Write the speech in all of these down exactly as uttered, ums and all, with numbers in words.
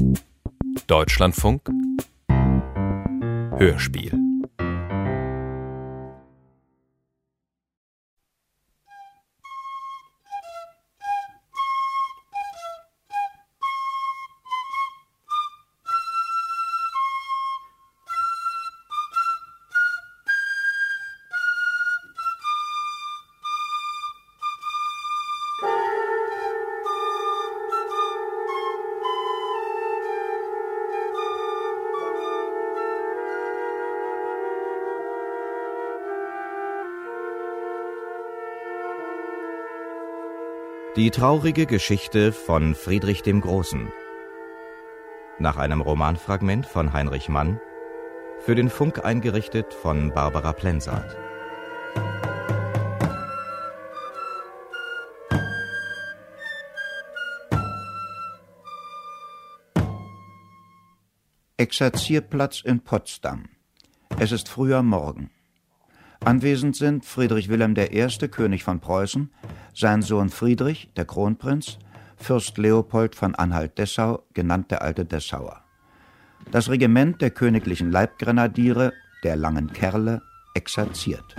Deutschlandfunk Hörspiel. Die traurige Geschichte von Friedrich dem Großen. Nach einem Romanfragment von Heinrich Mann, für den Funk eingerichtet von Barbara Plensart. Exerzierplatz in Potsdam. Es ist früher Morgen. Anwesend sind Friedrich Wilhelm der Erste., König von Preußen, sein Sohn Friedrich, der Kronprinz, Fürst Leopold von Anhalt-Dessau, genannt der alte Dessauer. Das Regiment der königlichen Leibgrenadiere, der Langen Kerle, exerziert.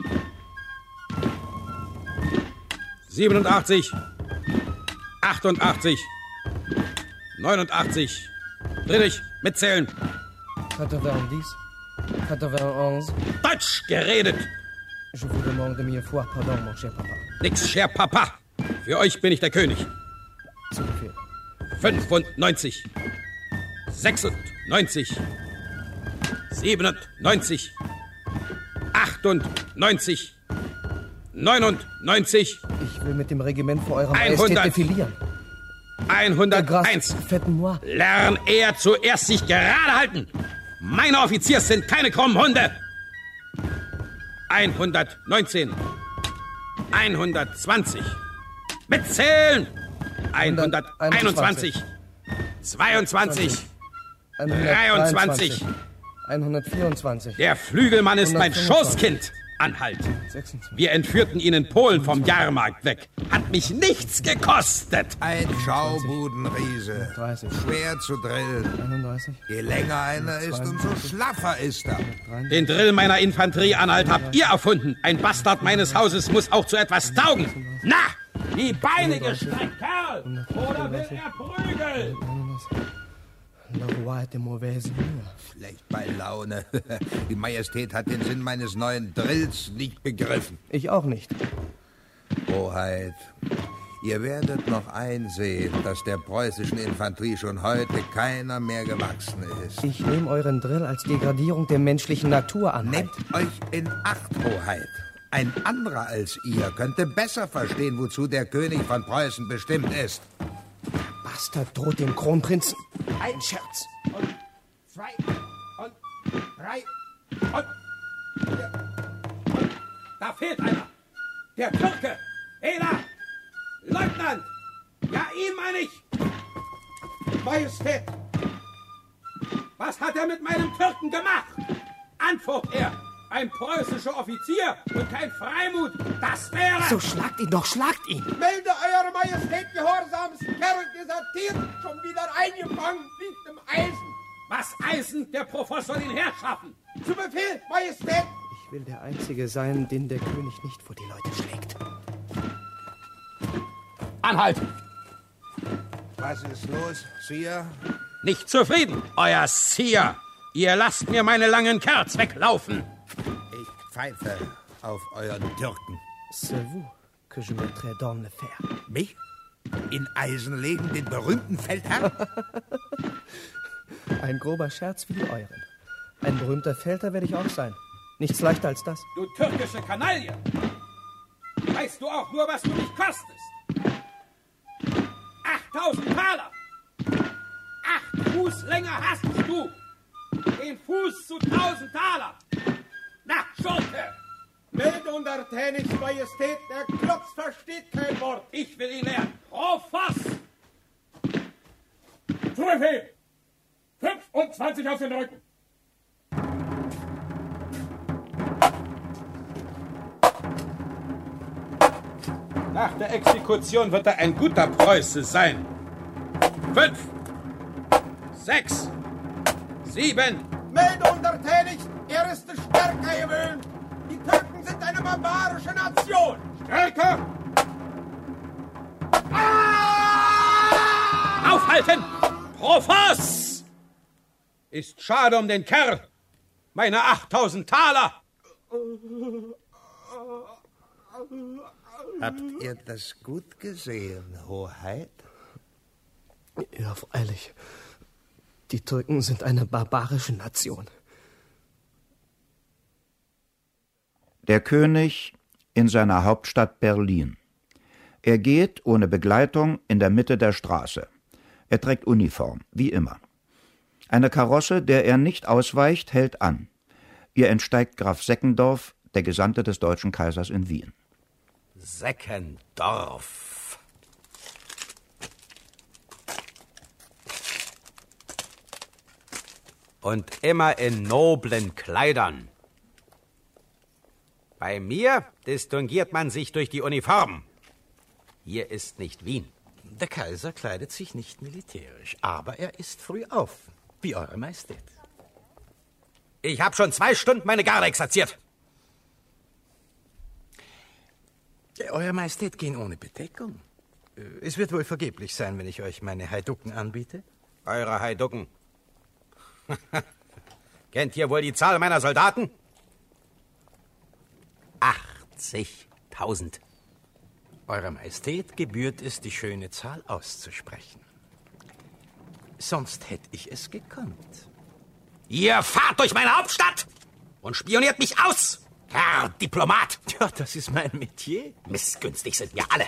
siebenundachtzig, achtundachtzig, neunundachtzig. Friedrich, mitzählen. quatre-vingt-dix, quatre-vingt-onze. Deutsch geredet! Je vous demande de mille fois pardon, mon cher Papa. Nix, cher Papa. Für euch bin ich der König. Zu Befehl. fünfundneunzig, sechsundneunzig, siebenundneunzig, achtundneunzig, neunundneunzig. Ich will mit dem Regiment vor eurer Majestät defilieren. hunderteins. Lern er zuerst sich gerade halten. Meine Offiziers sind keine krummen Hunde. hundertneunzehn, hundertzwanzig. Mitzählen. hunderteinundzwanzig, zweiundzwanzig, dreiundzwanzig. hundertvierundzwanzig. Der Flügelmann ist mein Schoßkind. Anhalt. Wir entführten ihn in Polen vom Jahrmarkt weg. Hat mich nichts gekostet. Ein Schaubudenriese. Schwer zu drillen. Je länger einer ist, umso schlaffer ist er. Den Drill meiner Infanterie, Anhalt, habt ihr erfunden. Ein Bastard meines Hauses muss auch zu etwas taugen. Na, die Beine gestreckt, Kerl! Oder will er prügeln? Schlecht bei Laune. Die Majestät hat den Sinn meines neuen Drills nicht begriffen. Ich auch nicht. Hoheit, ihr werdet noch einsehen, dass der preußischen Infanterie schon heute keiner mehr gewachsen ist. Ich nehme euren Drill als Degradierung der menschlichen Natur an. Nehmt euch in Acht, Hoheit. Ein anderer als ihr könnte besser verstehen, wozu der König von Preußen bestimmt ist. Bastard droht dem Kronprinzen. Ein Scherz. Und zwei und drei und vier. Und da fehlt einer. Der Türke. Ela. Leutnant. Ja, ihn meine ich. Majestät. Was hat er mit meinem Türken gemacht? Antwort er. Ein preußischer Offizier und kein Freimut. Das wäre... So schlagt ihn doch, schlagt ihn. Melde Eure Majestät Gehorsams. Kerl desertiert, schon wieder eingefangen, liegt im Eisen. Was Eisen? Der Professor soll ihn herschaffen. Zu Befehl, Majestät. Ich will der Einzige sein, den der König nicht vor die Leute schlägt. Anhalt! Was ist los, Sire? Nicht zufrieden, euer Sire. Ihr lasst mir meine langen Kerls weglaufen. Ich pfeife auf euren Türken. C'est vous que je mettrai dans le fer. Mich? In Eisen legen, den berühmten Feldherrn? Ein grober Scherz wie die euren. Ein berühmter Feldherr werde ich auch sein. Nichts leichter als das. Du türkische Kanaille! Weißt du auch nur, was du mich kostest? achttausend Taler! Acht Fuß länger hast du! Den Fuß zu tausend Taler! Na, Schurke! Melde untertänigst, Majestät, der Klotz versteht kein Wort. Ich will ihn lernen. Auf was? Zu Befehl! fünfundzwanzig auf den Rücken! Nach der Exekution wird er ein guter Preuße sein. Fünf, sechs, sieben. Melde untertänigst, er ist stärker gewöhnt. Die Türken sind eine barbarische Nation. Stärker! Ah! Aufhalten! Profos! Ist schade um den Kerl. Meine achttausend Taler. Habt ihr das gut gesehen, Hoheit? Ja, freilich. Die Türken sind eine barbarische Nation. Der König in seiner Hauptstadt Berlin. Er geht ohne Begleitung in der Mitte der Straße. Er trägt Uniform, wie immer. Eine Karosse, der er nicht ausweicht, hält an. Ihr entsteigt Graf Seckendorf, der Gesandte des deutschen Kaisers in Wien. Seckendorf. Und immer in noblen Kleidern. Bei mir distinguiert man sich durch die Uniform. Hier ist nicht Wien. Der Kaiser kleidet sich nicht militärisch, aber er ist früh auf, wie Eure Majestät. Ich habe schon zwei Stunden meine Garde exerziert. Euer Majestät gehen ohne Bedeckung. Es wird wohl vergeblich sein, wenn ich euch meine Heiducken anbiete. Eure Heiducken. Kennt ihr wohl die Zahl meiner Soldaten? achtzigtausend. Eurer Majestät gebührt es, die schöne Zahl auszusprechen. Sonst hätte ich es gekonnt. Ihr fahrt durch meine Hauptstadt und spioniert mich aus, Herr Diplomat. Ja, das ist mein Metier. Missgünstig sind wir alle.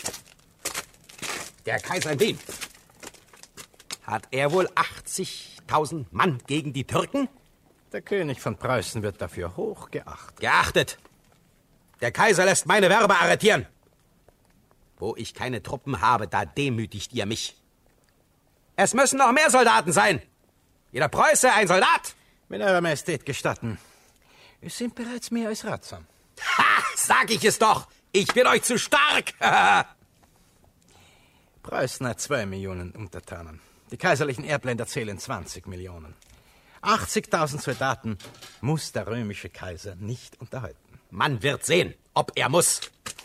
Der Kaiser in Wien. Hat er wohl achtzigtausend Mann gegen die Türken? Der König von Preußen wird dafür hoch geachtet. Geachtet. Der Kaiser lässt meine Werber arretieren. Wo ich keine Truppen habe, da demütigt ihr mich. Es müssen noch mehr Soldaten sein. Jeder Preuße ein Soldat. Wenn Eure Majestät gestatten, es sind bereits mehr als ratsam. Ha, sag ich es doch. Ich bin euch zu stark. Preußen hat zwei Millionen Untertanen. Die kaiserlichen Erbländer zählen zwanzig Millionen. achtzigtausend Soldaten muss der römische Kaiser nicht unterhalten. Man wird sehen, ob er muss.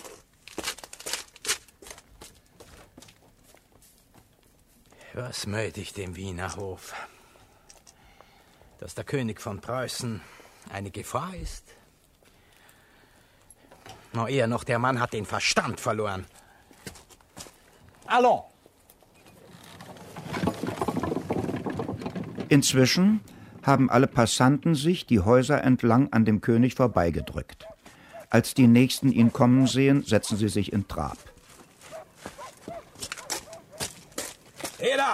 Was möchte ich dem Wiener Hof? Dass der König von Preußen eine Gefahr ist? Noch eher noch, der Mann hat den Verstand verloren. Allons! Inzwischen haben alle Passanten sich die Häuser entlang an dem König vorbeigedrückt. Als die Nächsten ihn kommen sehen, setzen sie sich in Trab. Eder!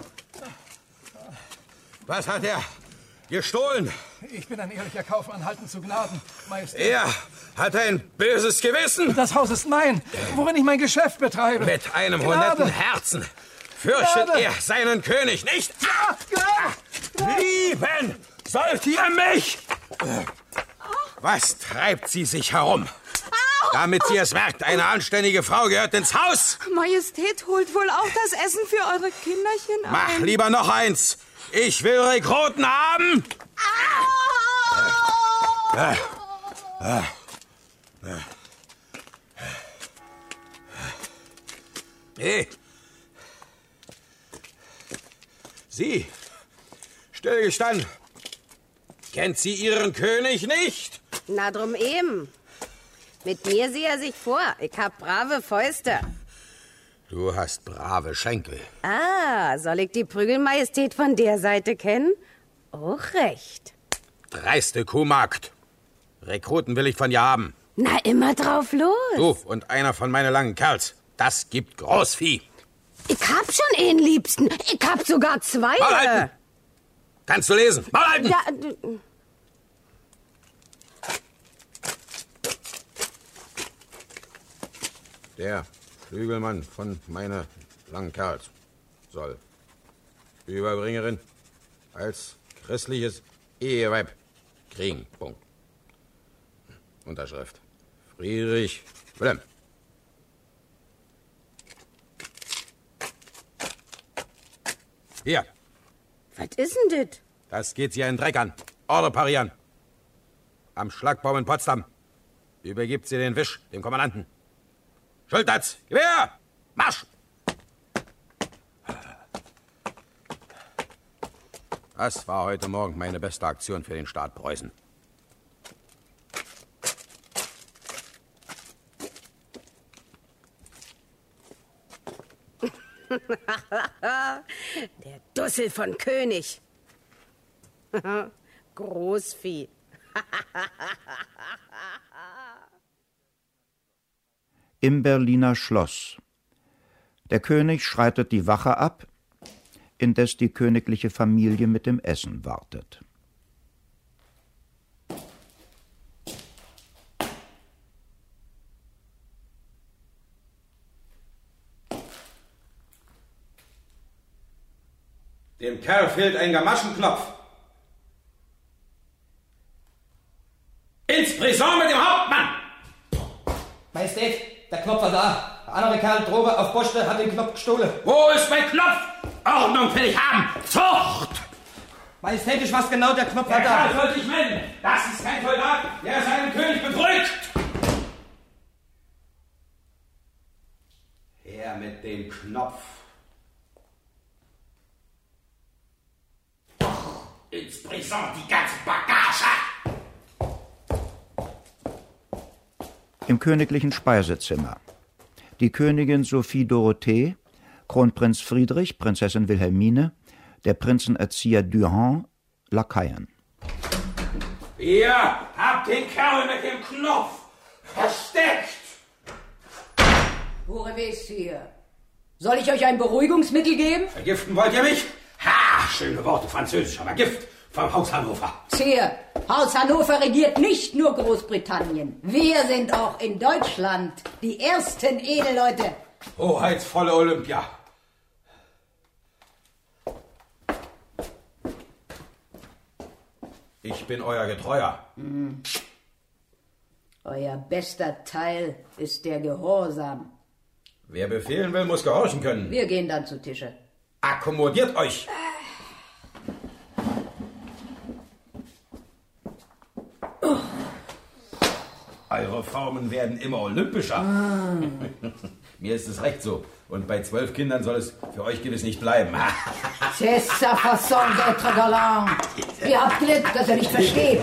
Was hat er gestohlen? Ich bin ein ehrlicher Kaufmann, halten zu Gnaden, Majestät. Er hat ein böses Gewissen. Das Haus ist mein, worin ich mein Geschäft betreibe. Mit einem Gnade. honetten Herzen fürchtet Gnade. er seinen König nicht. Ja, ja. Lieben sollt ihr mich! Was treibt sie sich herum? Damit sie es merkt, eine anständige Frau gehört ins Haus. Majestät holt wohl auch das Essen für eure Kinderchen ein. Mach lieber noch eins. Ich will Rekruten haben. Äh, äh, äh. Hey. Sie, stillgestanden. Kennt sie ihren König nicht? Na drum eben. Mit mir sieht er sich vor. Ich hab brave Fäuste. Du hast brave Schenkel. Ah, soll ich die Prügelmajestät von der Seite kennen? Auch recht. Dreiste Kuhmagd. Rekruten will ich von dir haben. Na, immer drauf los. Du und einer von meinen langen Kerls. Das gibt Großvieh. Ich hab schon einen Liebsten. Ich hab sogar zwei. Maul halten! Kannst du lesen? Maul halten! Ja, d- Der Flügelmann von meiner langen Kerls soll Überbringerin als christliches Eheweib kriegen. Punkt. Unterschrift. Friedrich Wilhelm. Hier. Was ist denn das? Das geht Sie einen Dreck an. Order parieren. Am Schlagbaum in Potsdam übergibt sie den Wisch dem Kommandanten. Schulterz, Gewehr, Marsch! Das war heute Morgen meine beste Aktion für den Staat Preußen. Der Dussel von König. Großvieh. Im Berliner Schloss. Der König schreitet die Wache ab, indes die königliche Familie mit dem Essen wartet. Dem Kerl fehlt ein Gamaschenknopf. Ins Prison mit dem Hauptmann! Majestät, der Knopf war da. Der andere Kerl droben auf Poste hat den Knopf gestohlen. Wo ist mein Knopf? Ordnung will ich haben! Zucht! Majestät, ich weiß genau, der Knopf Der war da. Kerl soll sich melden. Das ist kein Soldat, der seinen König betrügt. Her mit dem Knopf. Ins Prison die ganze Bagage! Im königlichen Speisezimmer. Die Königin Sophie Dorothee, Kronprinz Friedrich, Prinzessin Wilhelmine, der Prinzenerzieher Durand, Lakaien. Ihr habt den Kerl mit dem Knopf versteckt! Hohewiss hier. Soll ich euch ein Beruhigungsmittel geben? Vergiften wollt ihr mich? Ha, schöne Worte Französisch, aber Gift vom Haus Hannover. Sire, Haus Hannover regiert nicht nur Großbritannien. Wir sind auch in Deutschland die ersten Edelleute. Hoheitsvolle Olympia. Ich bin euer Getreuer. Hm. Euer bester Teil ist der Gehorsam. Wer befehlen will, muss gehorchen können. Wir gehen dann zu Tische. Akkommodiert euch. Oh. Eure Formen werden immer olympischer. Ah. Mir ist es recht so. Und bei zwölf Kindern soll es für euch gewiss nicht bleiben. C'est sa façon d'être galant. Ihr habt Glück, dass er nicht versteht.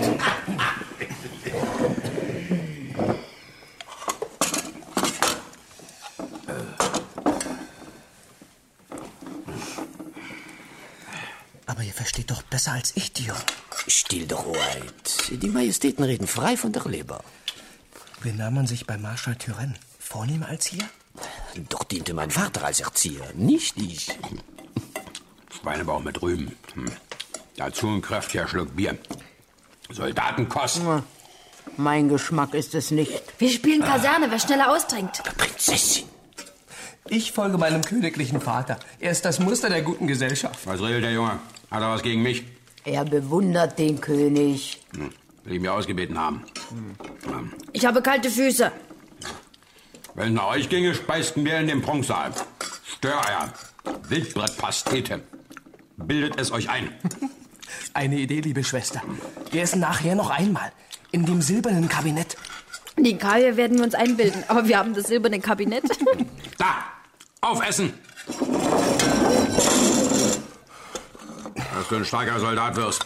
Aber ihr versteht doch besser als ich, Dion. Still doch, Hoheit. Die Majestäten reden frei von der Leber. Benahm man sich bei Marschall Turenne vornehmer als hier? Doch diente mein Vater als Erzieher, nicht ich. Schweinebauch mit Rüben. Hm. Dazu ein kräftiger Schluck Bier. Soldatenkost. Mein Geschmack ist es nicht. Wir spielen Kaserne, wer schneller austrinkt. Prinzessin. Ich folge meinem königlichen Vater. Er ist das Muster der guten Gesellschaft. Was redet der Junge? Hat er was gegen mich? Er bewundert den König. Hm. Will ich mir ausgebeten haben. Hm. Ich habe kalte Füße. Wenn es nach euch ginge, speisten wir in dem Prunksaal. Störeier, Wildbrettpastete. Bildet es euch ein. Eine Idee, liebe Schwester. Wir essen nachher noch einmal. In dem silbernen Kabinett. Den Kaviar werden wir uns einbilden, aber wir haben das silberne Kabinett. Da, aufessen! Dass du ein starker Soldat wirst.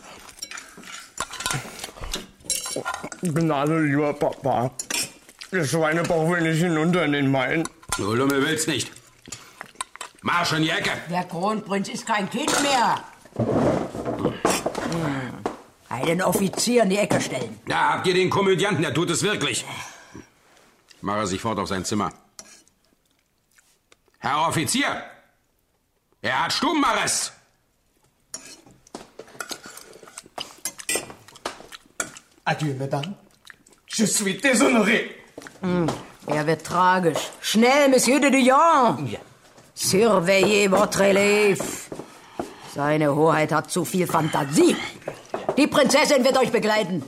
Gnade, lieber Papa. Der Schweinebauch will nicht hinunter in den Main. Du Lummel willst nicht. Marsch in die Ecke! Der Kronprinz ist kein Kind mehr. Hm. Einen Offizier in die Ecke stellen. Ja, habt ihr den Komödianten, der tut es wirklich. Mach er sich fort auf sein Zimmer. Herr Offizier! Er hat Stubenarrest! Adieu, Madame. Je suis déshonoré. Hm. Er wird tragisch. Schnell, Monsieur de Dion! Ja. Surveillez votre élève. Seine Hoheit hat zu viel Fantasie. Die Prinzessin wird euch begleiten.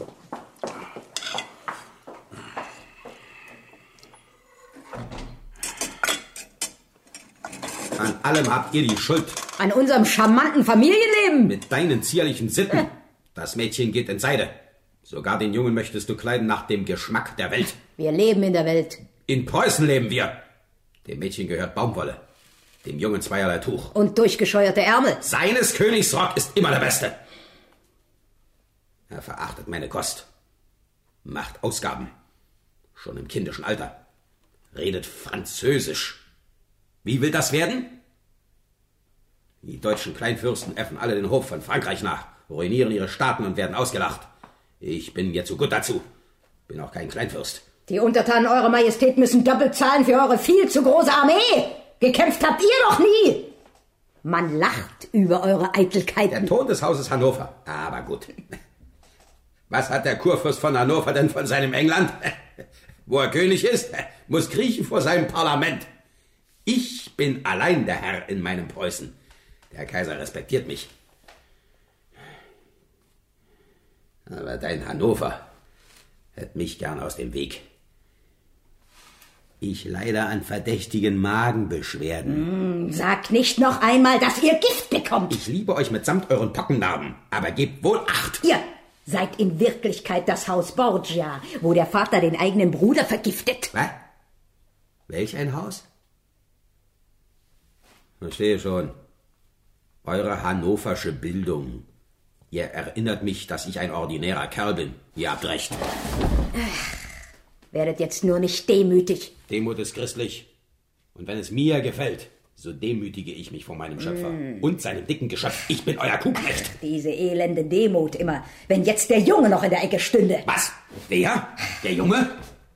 An allem habt ihr die Schuld. An unserem charmanten Familienleben? Mit deinen zierlichen Sitten. Das Mädchen geht in Seide. Sogar den Jungen möchtest du kleiden nach dem Geschmack der Welt. Wir leben in der Welt. In Preußen leben wir. Dem Mädchen gehört Baumwolle, dem Jungen zweierlei Tuch. Und durchgescheuerte Ärmel. Seines Königs Rock ist immer der beste. Er verachtet meine Kost, macht Ausgaben, schon im kindischen Alter, redet Französisch. Wie will das werden? Die deutschen Kleinfürsten äffen alle den Hof von Frankreich nach, ruinieren ihre Staaten und werden ausgelacht. Ich bin mir zu gut dazu, bin auch kein Kleinfürst. Die Untertanen Eurer Majestät müssen doppelt zahlen für eure viel zu große Armee. Gekämpft habt ihr doch nie. Man lacht über eure Eitelkeiten. Der Ton des Hauses Hannover, aber gut. Was hat der Kurfürst von Hannover denn von seinem England? Wo er König ist, muss kriechen vor seinem Parlament. Ich bin allein der Herr in meinem Preußen. Der Kaiser respektiert mich. Aber dein Hannover hätte mich gern aus dem Weg. Ich leide an verdächtigen Magenbeschwerden. Mm, sag nicht noch einmal, dass ihr Gift bekommt. Ich liebe euch mitsamt euren Pockennarben, aber gebt wohl Acht. Ihr seid in Wirklichkeit das Haus Borgia, wo der Vater den eigenen Bruder vergiftet. Was? Welch ein Haus? Verstehe schon. Eure hannoversche Bildung. Ihr erinnert mich, dass ich ein ordinärer Kerl bin. Ihr habt recht. Ach, werdet jetzt nur nicht demütig. Demut ist christlich. Und wenn es mir gefällt, so demütige ich mich vor meinem Schöpfer mm. und seinem dicken Geschöpf. Ich bin euer Kuhknecht. Diese elende Demut immer, wenn jetzt der Junge noch in der Ecke stünde. Was? Wer? Der Junge?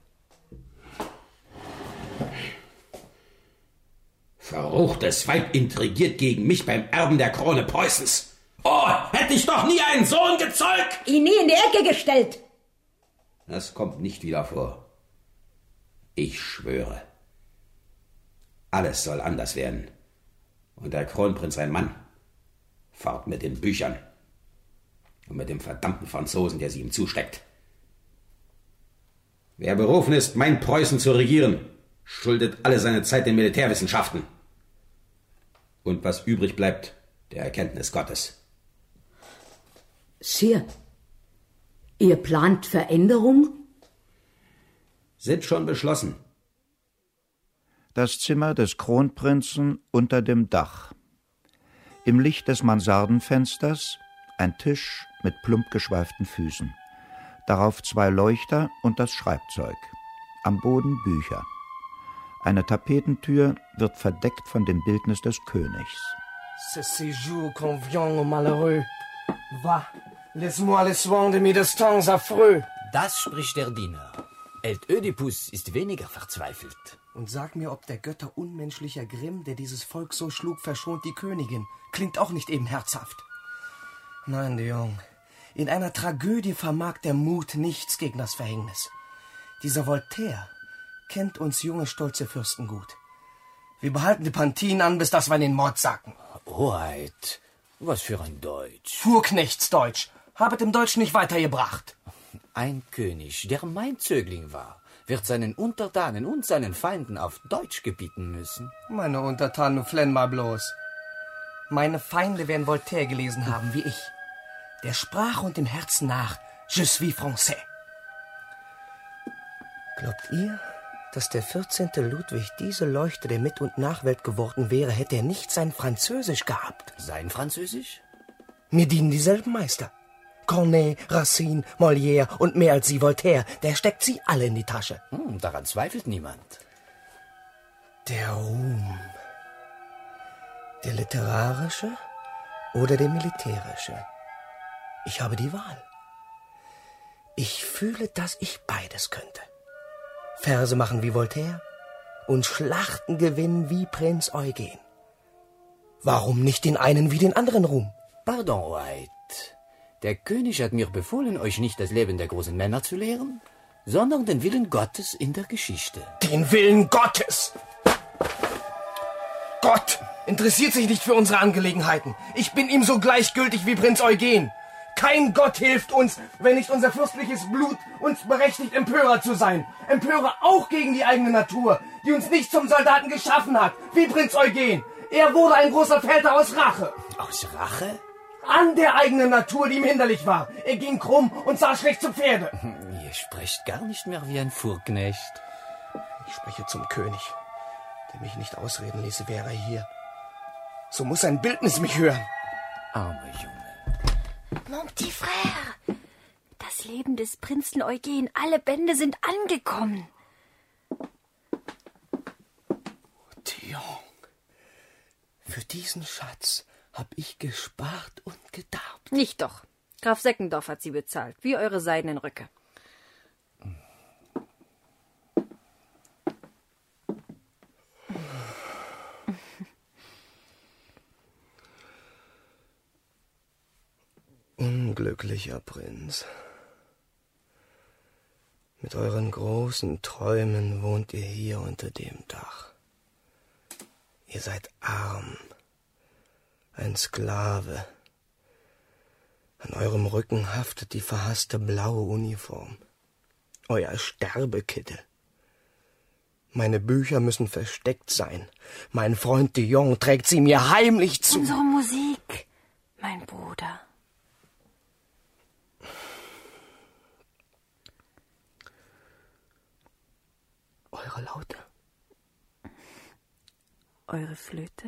Verruchtes Weib intrigiert gegen mich beim Erben der Krone Preußens. Oh, hätte ich doch nie einen Sohn gezeugt! Ihn nie in die Ecke gestellt! Das kommt nicht wieder vor. Ich schwöre. Alles soll anders werden. Und der Kronprinz ein Mann. Fort mit den Büchern. Und mit dem verdammten Franzosen, der sie ihm zusteckt. Wer berufen ist, mein Preußen zu regieren, schuldet alle seine Zeit den Militärwissenschaften. Und was übrig bleibt, der Erkenntnis Gottes. Sire, ihr plant Veränderung? Sind schon beschlossen. Das Zimmer des Kronprinzen unter dem Dach. Im Licht des Mansardenfensters ein Tisch mit plump geschweiften Füßen. Darauf zwei Leuchter und das Schreibzeug. Am Boden Bücher. Eine Tapetentür wird verdeckt von dem Bildnis des Königs. Ce séjour convient aux malheureux. Va, laisse-moi les soins de mes destins affreux. Das spricht der Diener. Eld Ödipus ist weniger verzweifelt. Und sag mir, ob der Götter unmenschlicher Grimm, der dieses Volk so schlug, verschont die Königin. Klingt auch nicht eben herzhaft. Nein, de Jong, in einer Tragödie vermag der Mut nichts gegen das Verhängnis. Dieser Voltaire kennt uns junge, stolze Fürsten gut. Wir behalten die Pantinen an, bis dass wir in den Mord sacken. Hoheit, was für ein Deutsch. Fuhrknechtsdeutsch. Habet im Deutsch nicht weitergebracht. Ein König, der mein Zögling war, wird seinen Untertanen und seinen Feinden auf Deutsch gebieten müssen. Meine Untertanen flennen mal bloß. Meine Feinde werden Voltaire gelesen haben, wie ich. Der sprach und dem Herzen nach, je suis français. Glaubt ihr, dass der vierzehnte Ludwig diese Leuchte der Mit- und Nachwelt geworden wäre, hätte er nicht sein Französisch gehabt? Sein Französisch? Mir dienen dieselben Meister. Corneille, Racine, Molière und mehr als sie Voltaire. Der steckt sie alle in die Tasche. Hm, daran zweifelt niemand. Der Ruhm. Der literarische oder der militärische? Ich habe die Wahl. Ich fühle, dass ich beides könnte. Verse machen wie Voltaire und Schlachten gewinnen wie Prinz Eugen. Warum nicht den einen wie den anderen Ruhm? Pardon, White. Der König hat mir befohlen, euch nicht das Leben der großen Männer zu lehren, sondern den Willen Gottes in der Geschichte. Den Willen Gottes! Gott interessiert sich nicht für unsere Angelegenheiten. Ich bin ihm so gleichgültig wie Prinz Eugen. Kein Gott hilft uns, wenn nicht unser fürstliches Blut uns berechtigt, Empörer zu sein. Empörer auch gegen die eigene Natur, die uns nicht zum Soldaten geschaffen hat, wie Prinz Eugen. Er wurde ein großer Väter aus Rache. Aus Rache? An der eigenen Natur, die ihm hinderlich war. Er ging krumm und sah schlecht zu Pferde. Ihr sprecht gar nicht mehr wie ein Fuhrknecht. Ich spreche zum König, der mich nicht ausreden ließe, wäre er hier. So muss ein Bildnis mich hören. Armer Junge. Mon petit frère, das Leben des Prinzen Eugen, alle Bände sind angekommen. Thion, für diesen Schatz hab ich gespart und gedarbt. Nicht doch. Graf Seckendorf hat sie bezahlt, wie eure seidenen Röcke. Unglücklicher Prinz. Mit euren großen Träumen wohnt ihr hier unter dem Dach. Ihr seid arm, ein Sklave. An eurem Rücken haftet die verhasste blaue Uniform. Euer Sterbekittel. Meine Bücher müssen versteckt sein. Mein Freund Dion trägt sie mir heimlich zu. Unsere Musik, mein Bruder. Eure Laute. Eure Flöte.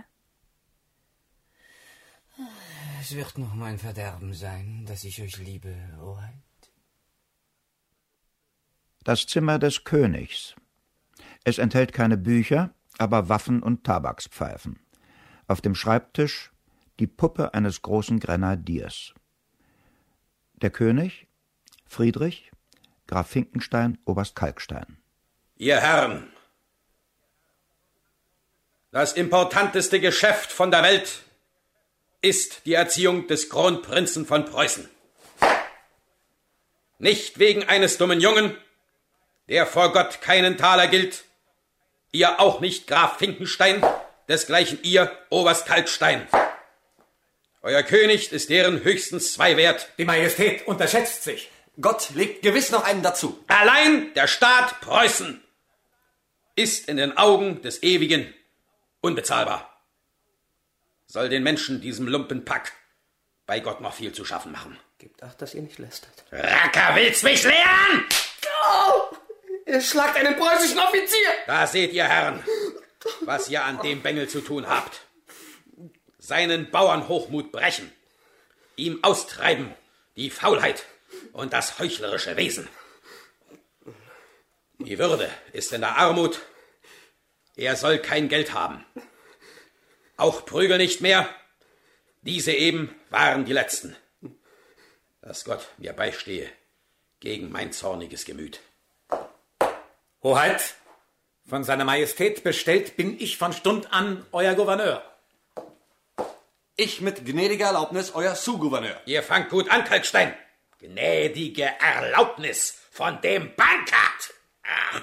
Es wird noch mein Verderben sein, dass ich euch liebe, Hoheit. Das Zimmer des Königs. Es enthält keine Bücher, aber Waffen und Tabakspfeifen. Auf dem Schreibtisch die Puppe eines großen Grenadiers. Der König, Friedrich, Graf Finkenstein, Oberst Kalkstein. Ihr Herren, das importanteste Geschäft von der Welt ist die Erziehung des Kronprinzen von Preußen. Nicht wegen eines dummen Jungen, der vor Gott keinen Taler gilt, ihr auch nicht Graf Finkenstein, desgleichen ihr Oberst Kalkstein. Euer König ist deren höchstens zwei wert. Die Majestät unterschätzt sich. Gott legt gewiss noch einen dazu. Allein der Staat Preußen ist in den Augen des Ewigen unbezahlbar. Soll den Menschen, diesem Lumpenpack, bei Gott noch viel zu schaffen machen. Gebt Acht, dass ihr nicht lästert. Racker, willst mich lehren? Oh, ihr schlagt einen preußischen Offizier! Da seht ihr, Herren, was ihr an dem Bengel zu tun habt. Seinen Bauernhochmut brechen, ihm austreiben die Faulheit und das heuchlerische Wesen. Die Würde ist in der Armut. Er soll kein Geld haben. Auch Prügel nicht mehr. Diese eben waren die letzten. Dass Gott mir beistehe gegen mein zorniges Gemüt. Hoheit, von seiner Majestät bestellt bin ich von Stund an euer Gouverneur. Ich mit gnädiger Erlaubnis euer Sous-Gouverneur. Ihr fangt gut an, Kalkstein. Gnädige Erlaubnis von dem Bankart. Ach.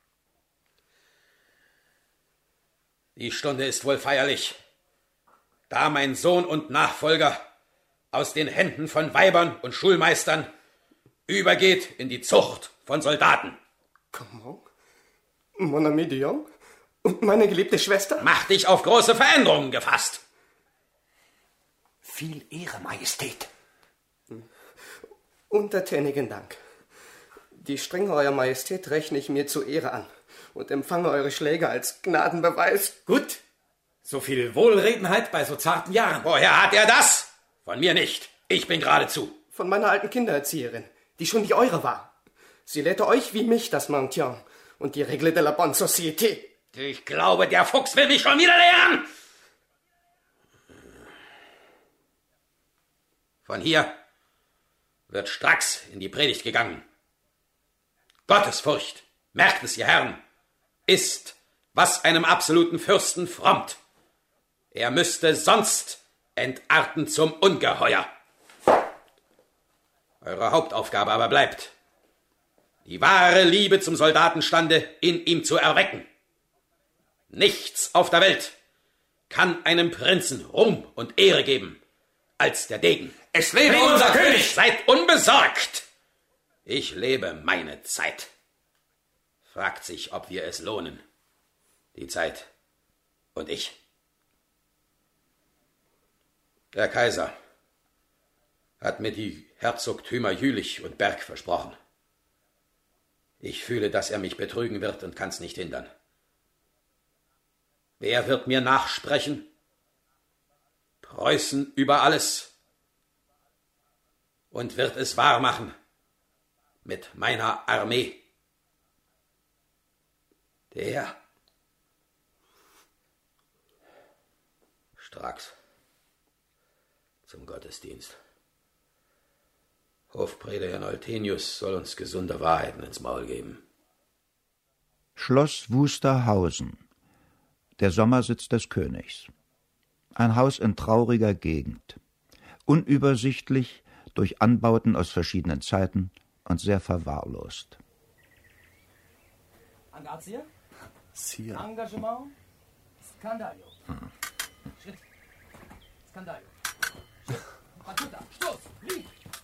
Die Stunde ist wohl feierlich, da mein Sohn und Nachfolger aus den Händen von Weibern und Schulmeistern übergeht in die Zucht von Soldaten. Comment? Mon ami Dion? Und meine geliebte Schwester? Mach dich auf große Veränderungen gefasst. Viel Ehre, Majestät. Untertänigen Dank. Die Strenge Eurer Majestät rechne ich mir zur Ehre an und empfange eure Schläge als Gnadenbeweis. Gut. So viel Wohlredenheit bei so zarten Jahren. Woher hat er das? Von mir nicht. Ich bin geradezu. Von meiner alten Kindererzieherin, die schon die eure war. Sie lehrte euch wie mich das Maintien und die Regle de la bonne Société. Ich glaube, der Fuchs will mich schon wieder lehren. Von hier wird stracks in die Predigt gegangen. Gottesfurcht, merkt es, ihr Herren, ist, was einem absoluten Fürsten frommt. Er müsste sonst entarten zum Ungeheuer. Eure Hauptaufgabe aber bleibt, die wahre Liebe zum Soldatenstande in ihm zu erwecken. Nichts auf der Welt kann einem Prinzen Ruhm und Ehre geben als der Degen. Es lebe unser König! Seid unbesorgt! Ich lebe meine Zeit. Fragt sich, ob wir es lohnen. Die Zeit und ich. Der Kaiser hat mir die Herzogtümer Jülich und Berg versprochen. Ich fühle, dass er mich betrügen wird und kann's nicht hindern. Wer wird mir nachsprechen? Preußen über alles. Und wird es wahrmachen mit meiner Armee. Der Stracks zum Gottesdienst. Hofprediger Noltenius soll uns gesunde Wahrheiten ins Maul geben. Schloss Wusterhausen. Der Sommersitz des Königs. Ein Haus in trauriger Gegend. Unübersichtlich, durch Anbauten aus verschiedenen Zeiten und sehr verwahrlost. Engagier? Sire. Engagement? Skandalio. Hm. Schritt. Skandalio. Schritt. Battuta. Stoß. Lied.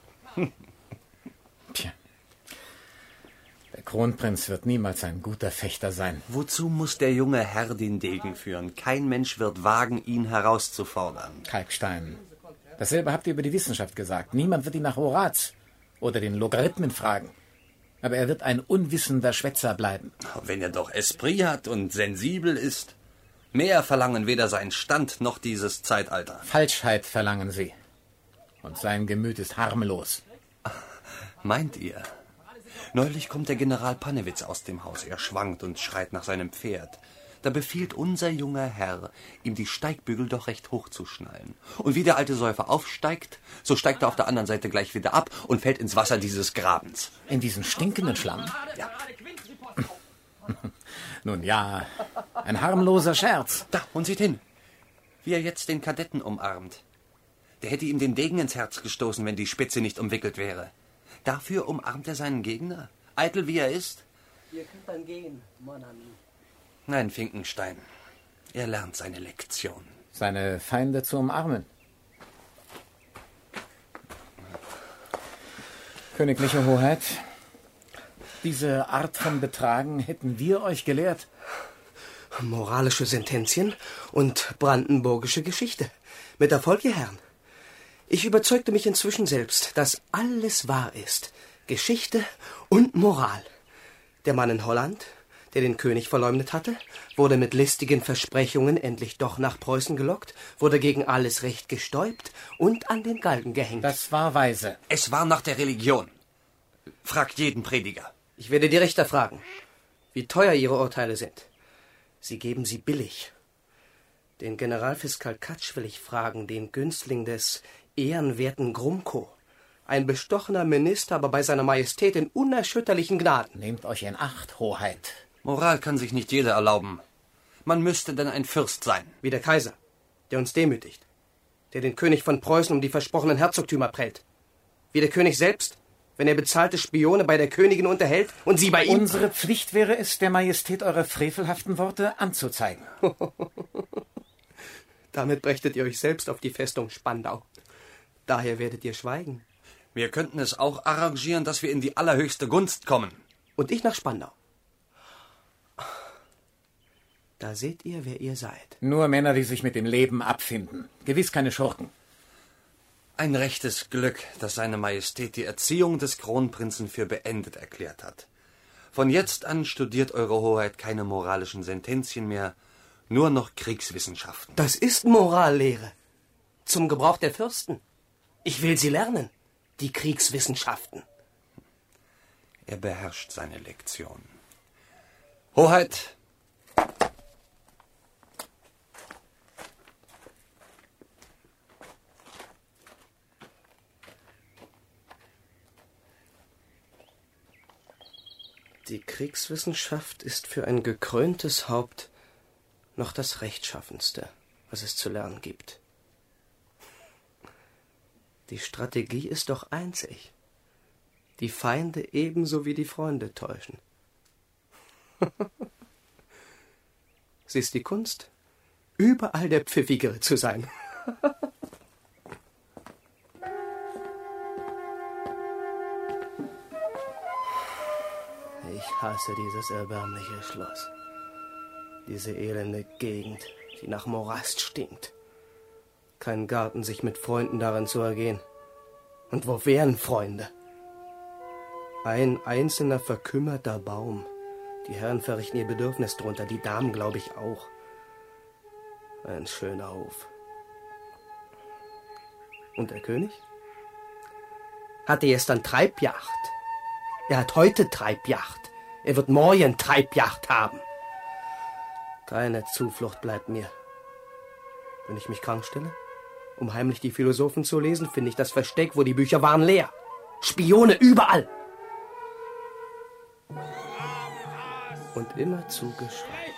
Tja. Der Kronprinz wird niemals ein guter Fechter sein. Wozu muss der junge Herr den Degen führen? Kein Mensch wird wagen, ihn herauszufordern. Kalkstein. Dasselbe habt ihr über die Wissenschaft gesagt. Niemand wird ihn nach Horaz oder den Logarithmen fragen. Aber er wird ein unwissender Schwätzer bleiben. Wenn er doch Esprit hat und sensibel ist. Mehr verlangen weder sein Stand noch dieses Zeitalter. Falschheit verlangen sie. Und sein Gemüt ist harmlos. Meint ihr? Neulich kommt der General Pannewitz aus dem Haus. Er schwankt und schreit nach seinem Pferd. Da befiehlt unser junger Herr, ihm die Steigbügel doch recht hoch zu schnallen. Und wie der alte Säufer aufsteigt, so steigt er auf der anderen Seite gleich wieder ab und fällt ins Wasser dieses Grabens. In diesen stinkenden Schlamm? Ja. Nun ja, ein harmloser Scherz. Da, und seht hin, wie er jetzt den Kadetten umarmt. Der hätte ihm den Degen ins Herz gestoßen, wenn die Spitze nicht umwickelt wäre. Dafür umarmt er seinen Gegner, eitel wie er ist. Ihr könnt dann gehen, mon ami. Nein, Finkenstein, er lernt seine Lektion. Seine Feinde zu umarmen. Königliche Hoheit, diese Art von Betragen hätten wir euch gelehrt. Moralische Sentenzien und brandenburgische Geschichte. Mit Erfolg, ihr Herren. Ich überzeugte mich inzwischen selbst, dass alles wahr ist. Geschichte und Moral. Der Mann in Holland, der den König verleumdet hatte, wurde mit listigen Versprechungen endlich doch nach Preußen gelockt, wurde gegen alles Recht gestäubt und an den Galgen gehängt. Das war weise. Es war nach der Religion. Fragt jeden Prediger. Ich werde die Richter fragen, wie teuer ihre Urteile sind. Sie geben sie billig. Den Generalfiskal Katsch will ich fragen, den Günstling des ehrenwerten Grumko. Ein bestochener Minister, aber bei seiner Majestät in unerschütterlichen Gnaden. Nehmt euch in Acht, Hoheit. Moral kann sich nicht jeder erlauben. Man müsste denn ein Fürst sein. Wie der Kaiser, der uns demütigt. Der den König von Preußen um die versprochenen Herzogtümer prellt. Wie der König selbst, wenn er bezahlte Spione bei der Königin unterhält und sie bei ihm... Unsere Pflicht wäre es, der Majestät eure frevelhaften Worte anzuzeigen. Damit brächtet ihr euch selbst auf die Festung Spandau. Daher werdet ihr schweigen. Wir könnten es auch arrangieren, dass wir in die allerhöchste Gunst kommen. Und ich nach Spandau. Da seht ihr, wer ihr seid. Nur Männer, die sich mit dem Leben abfinden. Gewiss keine Schurken. Ein rechtes Glück, dass seine Majestät die Erziehung des Kronprinzen für beendet erklärt hat. Von jetzt an studiert Eure Hoheit keine moralischen Sentenzien mehr, nur noch Kriegswissenschaften. Das ist Morallehre. Zum Gebrauch der Fürsten. Ich will sie lernen. Die Kriegswissenschaften. Er beherrscht seine Lektion. Hoheit! Die Kriegswissenschaft ist für ein gekröntes Haupt noch das Rechtschaffenste, was es zu lernen gibt. Die Strategie ist doch einzig. Die Feinde ebenso wie die Freunde täuschen. Sie ist die Kunst, überall der Pfiffigere zu sein. Ich hasse dieses erbärmliche Schloss. Diese elende Gegend, die nach Morast stinkt. keinen Garten, sich mit Freunden darin zu ergehen. Und wo wären Freunde? Ein einzelner verkümmerter Baum. Die Herren verrichten ihr Bedürfnis drunter, die Damen, glaube ich, auch. Ein schöner Hof. Und der König? Hatte gestern Treibjagd. Er hat heute Treibjagd. Er wird morgen Treibjagd haben. Keine Zuflucht bleibt mir. Wenn ich mich krank stelle, um heimlich die Philosophen zu lesen, finde ich das Versteck, wo die Bücher waren, leer. Spione überall. Und immer Zugeschrei.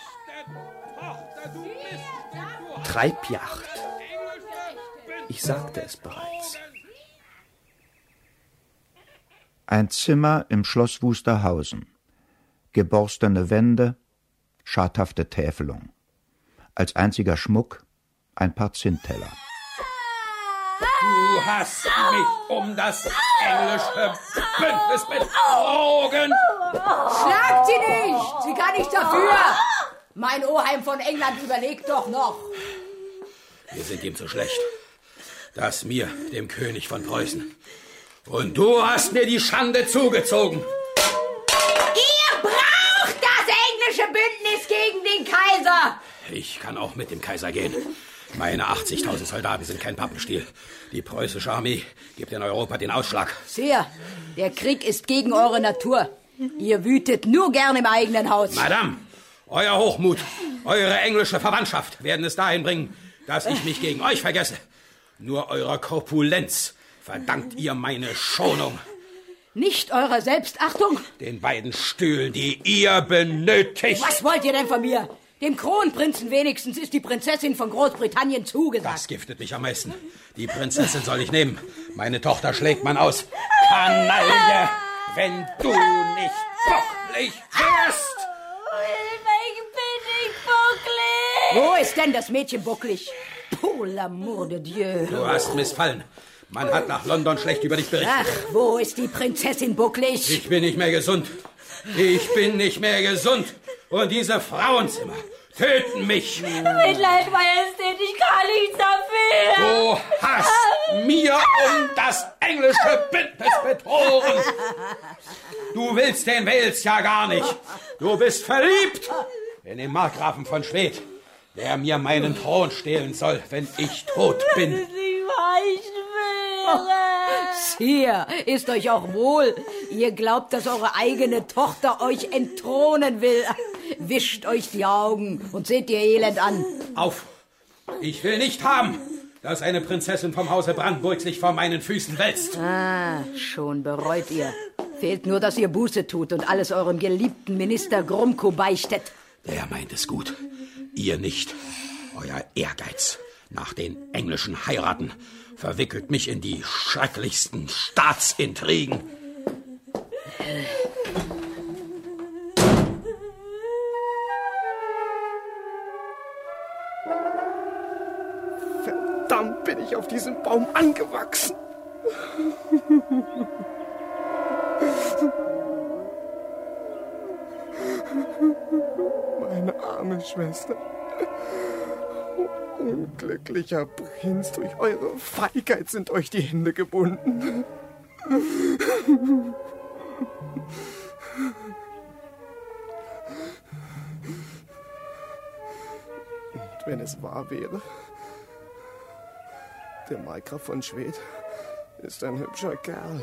Treibjagd. Ich sagte es bereits. Ein Zimmer im Schloss Wusterhausen. Geborstene Wände, schadhafte Täfelung. Als einziger Schmuck ein paar Zinnteller. Du hast mich um das englische Bündnis betrogen. Schlagt sie nicht! Sie kann nicht dafür! Mein Oheim von England überlegt doch noch. Wir sind ihm zu schlecht. Das mir, dem König von Preußen. Und du hast mir die Schande zugezogen. Ihr braucht das englische Bündnis gegen den Kaiser. Ich kann auch mit dem Kaiser gehen. Meine achtzigtausend Soldaten sind kein Pappenstiel. Die preußische Armee gibt in Europa den Ausschlag. Sire, der Krieg ist gegen eure Natur. Ihr wütet nur gern im eigenen Haus. Madame, euer Hochmut, eure englische Verwandtschaft werden es dahin bringen, dass ich mich gegen euch vergesse. Nur eurer Korpulenz verdankt ihr meine Schonung. Nicht eurer Selbstachtung? Den beiden Stühlen, die ihr benötigt. Was wollt ihr denn von mir? Dem Kronprinzen wenigstens ist die Prinzessin von Großbritannien zugesagt. Das giftet mich am meisten. Die Prinzessin soll ich nehmen. Meine Tochter schlägt man aus. Kanaille, wenn du nicht bucklig wirst. Ich bin nicht bucklig. Wo ist denn das Mädchen bucklig? Pour l'amour de Dieu. Du hast missfallen. Man hat nach London schlecht über dich berichtet. Ach, wo ist die Prinzessin bucklig? Ich bin nicht mehr gesund. Ich bin nicht mehr gesund. Und diese Frauenzimmer töten mich. Mitleid, Majestät, ich kann nichts dafür. Du hast mir um das englische Bündnis betrogen. Du willst den Wales ja gar nicht. Du bist verliebt in den Markgrafen von Schwedt, der mir meinen Thron stehlen soll, wenn ich tot bin. Das ist nicht wahr, ich schwöre. Sire, ist euch auch wohl. Ihr glaubt, dass eure eigene Tochter euch entthronen will. Wischt euch die Augen und seht ihr Elend an. Auf! Ich will nicht haben, dass eine Prinzessin vom Hause Brandenburg sich vor meinen Füßen wälzt. Ah, schon bereut ihr. Fehlt nur, dass ihr Buße tut und alles eurem geliebten Minister Grumko beichtet. Der meint es gut. Ihr nicht. Euer Ehrgeiz nach den englischen Heiraten verwickelt mich in die schrecklichsten Staatsintrigen. Verdammt, bin ich auf diesen Baum angewachsen. Meine arme Schwester. Unglücklicher Prinz, durch eure Feigheit sind euch die Hände gebunden. Und wenn es wahr wäre, der Markgraf von Schwedt ist ein hübscher Kerl.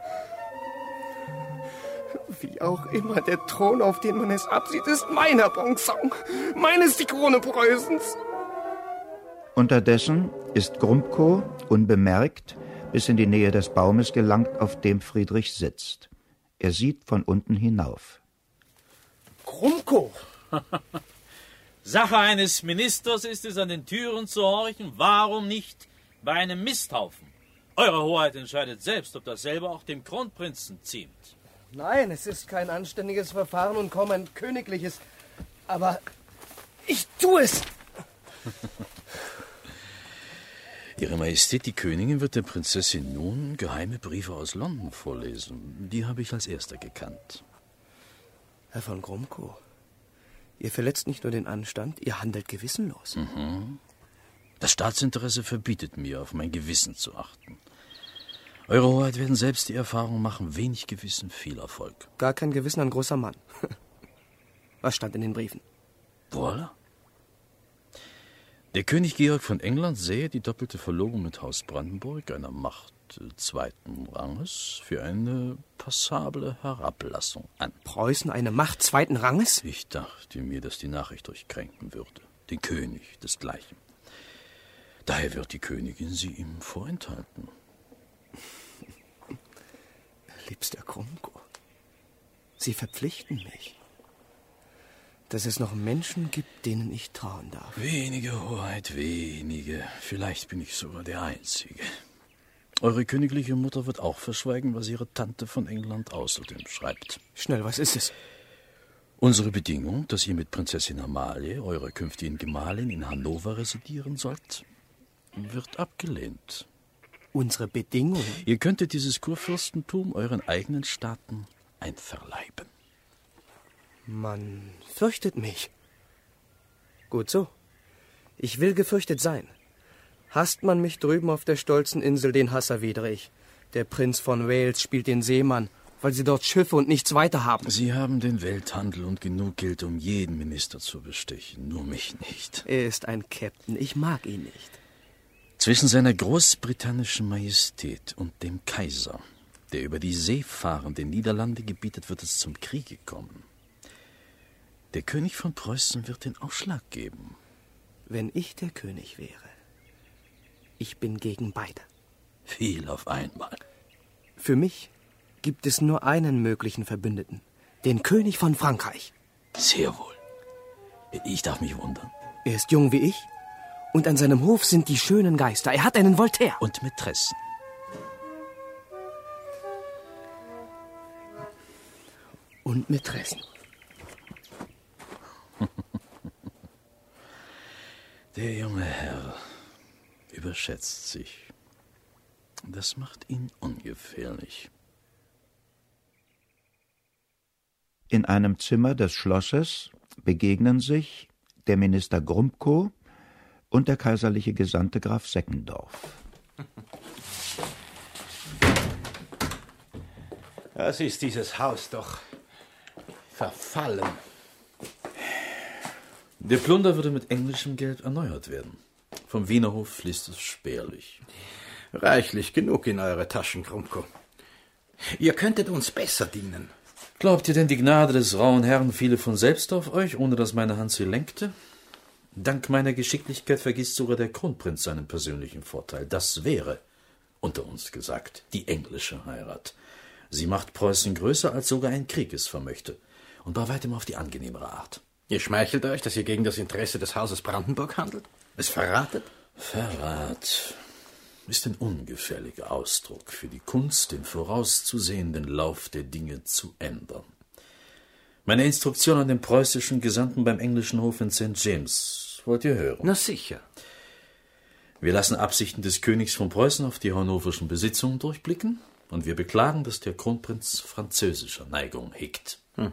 Wie auch immer, der Thron, auf den man es absieht, ist meiner Bonsang. Meines die Krone Preußens. Unterdessen ist Grumko unbemerkt bis in die Nähe des Baumes gelangt, auf dem Friedrich sitzt. Er sieht von unten hinauf. Grumko! Sache eines Ministers ist es, an den Türen zu horchen. Warum nicht bei einem Misthaufen? Eure Hoheit entscheidet selbst, ob dasselbe auch dem Kronprinzen ziemt. Nein, es ist kein anständiges Verfahren und kaum ein königliches. Aber ich tue es. Ihre Majestät, die Königin wird der Prinzessin nun geheime Briefe aus London vorlesen. Die habe ich als erster gekannt. Herr von Grumko, ihr verletzt nicht nur den Anstand, ihr handelt gewissenlos. Mhm. Das Staatsinteresse verbietet mir, auf mein Gewissen zu achten. Eure Hoheit werden selbst die Erfahrung machen, wenig Gewissen, viel Erfolg. Gar kein Gewissen, ein großer Mann. Was stand in den Briefen? Voilà. Der König Georg von England sähe die doppelte Verlobung mit Haus Brandenburg, einer Macht zweiten Ranges, für eine passable Herablassung an. Preußen eine Macht zweiten Ranges? Ich dachte mir, dass die Nachricht euch kränken würde. Den König desgleichen. Daher wird die Königin sie ihm vorenthalten. Liebster Krumko, Sie verpflichten mich, dass es noch Menschen gibt, denen ich trauen darf. Wenige, Hoheit, wenige. Vielleicht bin ich sogar der Einzige. Eure königliche Mutter wird auch verschweigen, was ihre Tante von England außerdem schreibt. Schnell, was ist es? Unsere Bedingung, dass ihr mit Prinzessin Amalie, eurer künftigen Gemahlin, in Hannover residieren sollt, wird abgelehnt. Unsere Bedingung? Ihr könntet dieses Kurfürstentum euren eigenen Staaten einverleiben. Man fürchtet mich. Gut so. Ich will gefürchtet sein. Hasst man mich drüben auf der stolzen Insel, den Hass erwidere ich. Der Prinz von Wales spielt den Seemann, weil sie dort Schiffe und nichts weiter haben. Sie haben den Welthandel und genug Geld, um jeden Minister zu bestechen, nur mich nicht. Er ist ein Captain, ich mag ihn nicht. Zwischen seiner großbritannischen Majestät und dem Kaiser, der über die seefahrenden Niederlande gebietet, wird es zum Kriege kommen. Der König von Preußen wird den Ausschlag geben. Wenn ich der König wäre, ich bin gegen beide. Viel auf einmal. Für mich gibt es nur einen möglichen Verbündeten, den König von Frankreich. Sehr wohl. Ich darf mich wundern. Er ist jung wie ich und an seinem Hof sind die schönen Geister. Er hat einen Voltaire. Und Mätressen. Und Mätressen. Der junge Herr überschätzt sich. Das macht ihn ungefährlich. In einem Zimmer des Schlosses begegnen sich der Minister Grumko und der kaiserliche Gesandte Graf Seckendorf. Was ist dieses Haus doch verfallen? Der Plunder würde mit englischem Geld erneuert werden. Vom Wiener Hof fließt es spärlich. Reichlich genug in eure Taschen, Krumko. Ihr könntet uns besser dienen. Glaubt ihr denn, die Gnade des rauen Herrn fiele von selbst auf euch, ohne dass meine Hand sie lenkte? Dank meiner Geschicklichkeit vergisst sogar der Kronprinz seinen persönlichen Vorteil. Das wäre, unter uns gesagt, die englische Heirat. Sie macht Preußen größer, als sogar ein Krieg es vermöchte. Und bei weitem auf die angenehmere Art. Ihr schmeichelt euch, dass ihr gegen das Interesse des Hauses Brandenburg handelt? Es verratet? Verrat ist ein ungefährlicher Ausdruck für die Kunst, den vorauszusehenden Lauf der Dinge zu ändern. Meine Instruktion an den preußischen Gesandten beim englischen Hof in Sankt James wollt ihr hören? Na sicher. Wir lassen Absichten des Königs von Preußen auf die hannoverschen Besitzungen durchblicken und wir beklagen, dass der Kronprinz französischer Neigung hegt. Hm.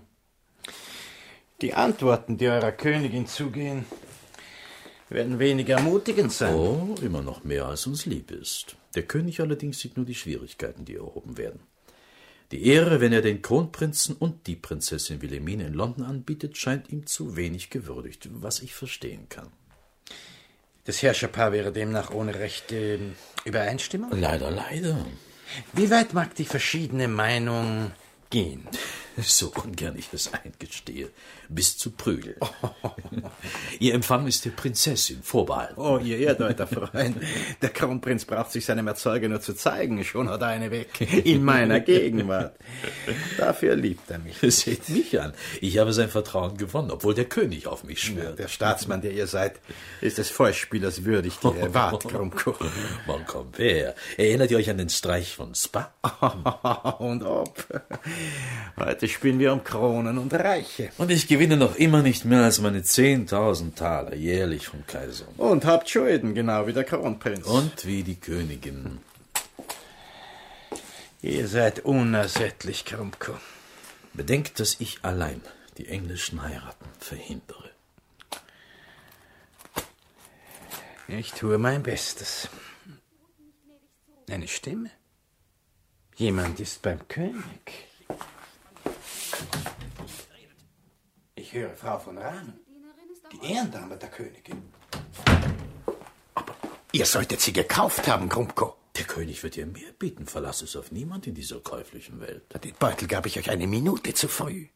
Die Antworten, die eurer Königin zugehen, werden weniger ermutigend sein. Oh, immer noch mehr, als uns lieb ist. Der König allerdings sieht nur die Schwierigkeiten, die erhoben werden. Die Ehre, wenn er den Kronprinzen und die Prinzessin Wilhelmine in London anbietet, scheint ihm zu wenig gewürdigt, was ich verstehen kann. Das Herrscherpaar wäre demnach ohne rechte Übereinstimmung? Leider, leider. Wie weit mag die verschiedene Meinung gehen? So ungern ich es eingestehe, bis zu Prügel. Oh. Ihr Empfang ist der Prinzessin vorbehalten. Oh, ihr Erdeuter Freund, der Kronprinz braucht sich seinem Erzeuger nur zu zeigen, schon hat er eine weg, in meiner Gegenwart. Dafür liebt er mich. Seht mich an, ich habe sein Vertrauen gewonnen, obwohl der König auf mich schwört. Ja, der Staatsmann, der ihr seid, ist des Vollspielers würdig, die ihr wart, Krumko. Man kommt her. Erinnert ihr euch an den Streich von Spa? Und ob. Heute spielen wir um Kronen und Reiche. Und ich gewinne noch immer nicht mehr als meine zehntausend Taler jährlich vom Kaiser. Und habt Schulden, genau wie der Kronprinz. Und wie die Königin. Ihr seid unersättlich, Krumko. Bedenkt, dass ich allein die englischen Heiraten verhindere. Ich tue mein Bestes. Eine Stimme? Jemand ist beim König. Ich höre Frau von Rahmen, die Ehrendame der Königin. Aber ihr solltet sie gekauft haben, Grumko. Der König wird ihr mehr bieten. Verlass es auf niemand in dieser käuflichen Welt. Den Beutel gab ich euch eine Minute zu früh.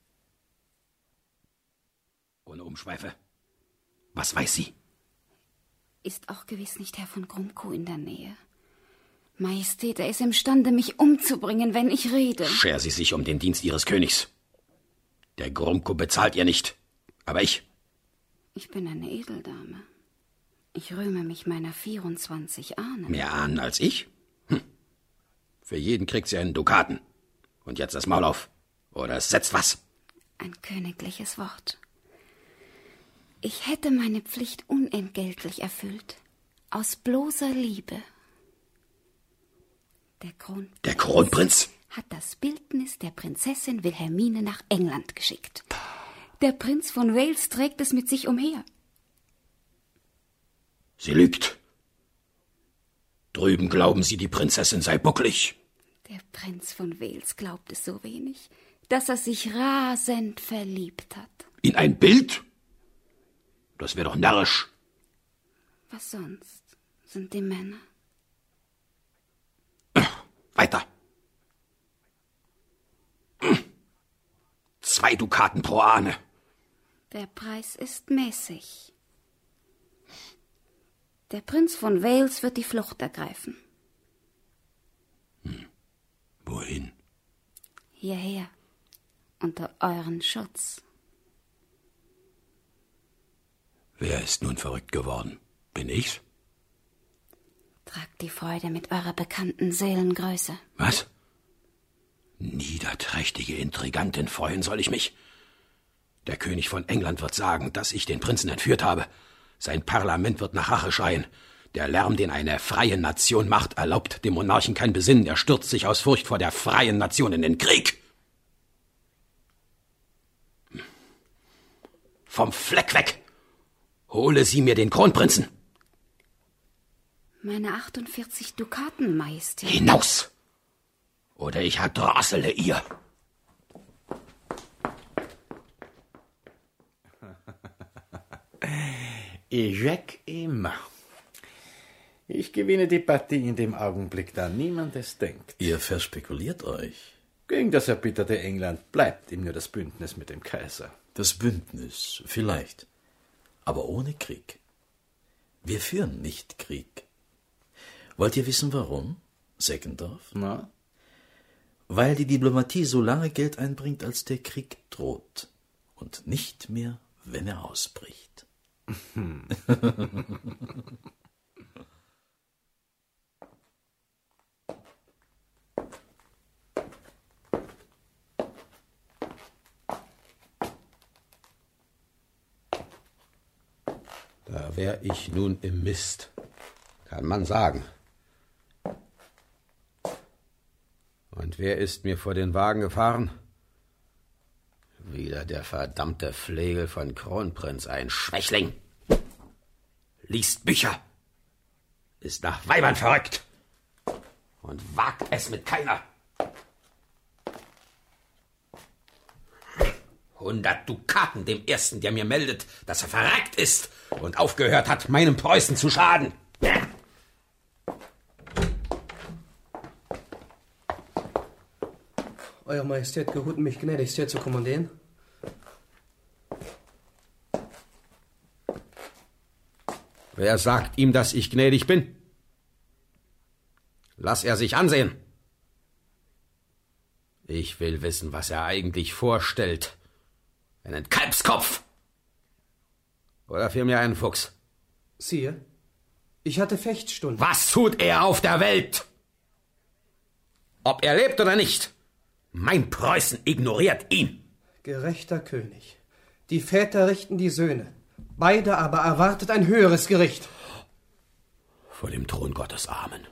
Ohne Umschweife. Was weiß sie? Ist auch gewiss nicht Herr von Grumko in der Nähe. Majestät, er ist imstande, mich umzubringen, wenn ich rede. Scher sie sich um den Dienst ihres Königs. Der Grumko bezahlt ihr nicht, aber ich. Ich bin eine Edeldame. Ich rühme mich meiner vierundzwanzig Ahnen. Mehr Ahnen als ich? Hm. Für jeden kriegt sie einen Dukaten. Und jetzt das Maul auf. Oder es setzt was. Ein königliches Wort. Ich hätte meine Pflicht unentgeltlich erfüllt. Aus bloßer Liebe. Der Kronprinz, Der Kronprinz hat das Bildnis der Prinzessin Wilhelmine nach England geschickt. Der Prinz von Wales trägt es mit sich umher. Sie lügt. Drüben glauben sie, die Prinzessin sei bucklig. Der Prinz von Wales glaubt es so wenig, dass er sich rasend verliebt hat. In ein Bild? Das wäre doch närrisch. Was sonst sind die Männer? Weiter. Zwei Dukaten pro Ahne. Der Preis ist mäßig. Der Prinz von Wales wird die Flucht ergreifen. Hm. Wohin? Hierher, unter euren Schutz. Wer ist nun verrückt geworden? Bin ich's? Tragt die Freude mit eurer bekannten Seelengröße. Was? Niederträchtige Intrigantin freuen soll ich mich. Der König von England wird sagen, dass ich den Prinzen entführt habe. Sein Parlament wird nach Rache schreien. Der Lärm, den eine freie Nation macht, erlaubt dem Monarchen kein Besinnen. Er stürzt sich aus Furcht vor der freien Nation in den Krieg. Vom Fleck weg! Hole sie mir den Kronprinzen! Meine achtundvierzig Dukaten, Majestät. Hinaus! Oder ich erdrossele ihr. Jacques immer. Ich gewinne die Partie in dem Augenblick, da niemand es denkt. Ihr verspekuliert euch. Gegen das erbitterte England bleibt ihm nur das Bündnis mit dem Kaiser. Das Bündnis, vielleicht. Aber ohne Krieg. Wir führen nicht Krieg. Wollt ihr wissen, warum, Seckendorf? Na? Weil die Diplomatie so lange Geld einbringt, als der Krieg droht. Und nicht mehr, wenn er ausbricht. Da wär ich nun im Mist, kann man sagen. Und wer ist mir vor den Wagen gefahren? Wieder der verdammte Flegel von Kronprinz, ein Schwächling. Liest Bücher, ist nach Weibern verrückt und wagt es mit keiner. Hundert Dukaten dem Ersten, der mir meldet, dass er verreckt ist und aufgehört hat, meinem Preußen zu schaden. Euer Majestät geruhten mich gnädigst hier zu kommandieren. Wer sagt ihm, dass ich gnädig bin? Lass er sich ansehen. Ich will wissen, was er eigentlich vorstellt. Einen Kalbskopf. Oder vielmehr einen Fuchs. Sire, ich hatte Fechtstunden. Was tut er auf der Welt? Ob er lebt oder nicht. Mein Preußen ignoriert ihn. Gerechter König, die Väter richten die Söhne. Beide aber erwartet ein höheres Gericht. Vor dem Thron Gottes Amen.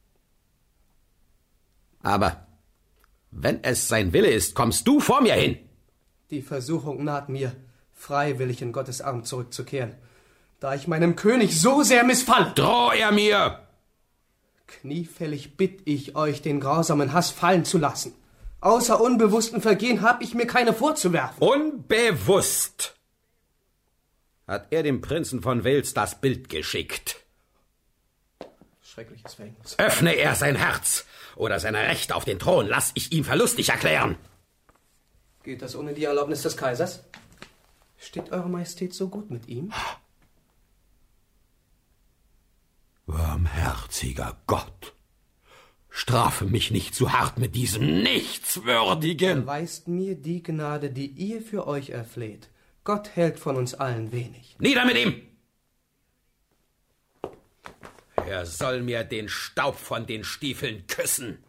Aber wenn es sein Wille ist, kommst du vor mir hin. Die Versuchung naht mir, freiwillig in Gottes Arm zurückzukehren. Da ich meinem König so sehr missfalle. Droh er mir! Kniefällig bitt ich euch, den grausamen Hass fallen zu lassen. Außer unbewussten Vergehen hab ich mir keine vorzuwerfen. Unbewusst hat er dem Prinzen von Wales das Bild geschickt. Schreckliches Verhängnis. Öffne er sein Herz oder seine Rechte auf den Thron, lass ich ihm verlustig erklären. Geht das ohne die Erlaubnis des Kaisers? Steht Eure Majestät so gut mit ihm? Barmherziger Gott, strafe mich nicht zu hart mit diesem Nichtswürdigen. Erweist mir die Gnade, die ihr für euch erfleht. Gott hält von uns allen wenig. Nieder mit ihm! Er soll mir den Staub von den Stiefeln küssen.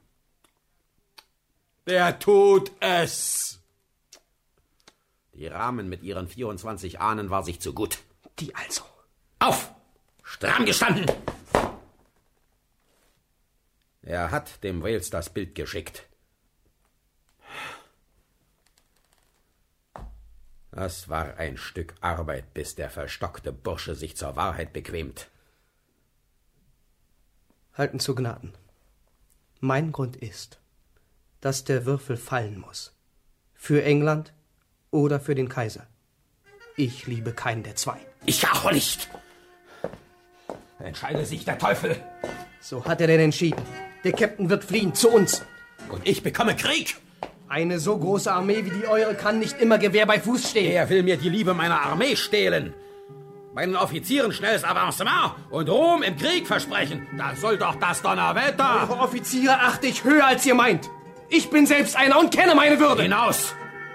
Der tut es. Die Rahmen mit ihren vierundzwanzig Ahnen war sich zu gut. Die also. Auf! Stramm gestanden! Er hat dem Wales das Bild geschickt. Das war ein Stück Arbeit, bis der verstockte Bursche sich zur Wahrheit bequemt. Halten zu Gnaden. Mein Grund ist, dass der Würfel fallen muss. Für England oder für den Kaiser. Ich liebe keinen der zwei. Ich auch nicht! Entscheide sich der Teufel! So hat er denn entschieden. Der Captain wird fliehen zu uns. Und ich bekomme Krieg! Eine so große Armee wie die eure kann nicht immer Gewehr bei Fuß stehen. Er will mir die Liebe meiner Armee stehlen. Meinen Offizieren schnelles Avancement und Ruhm im Krieg versprechen. Da soll doch das Donnerwetter... Eure Offiziere achte ich höher, als ihr meint. Ich bin selbst einer und kenne meine Würde. Hinaus!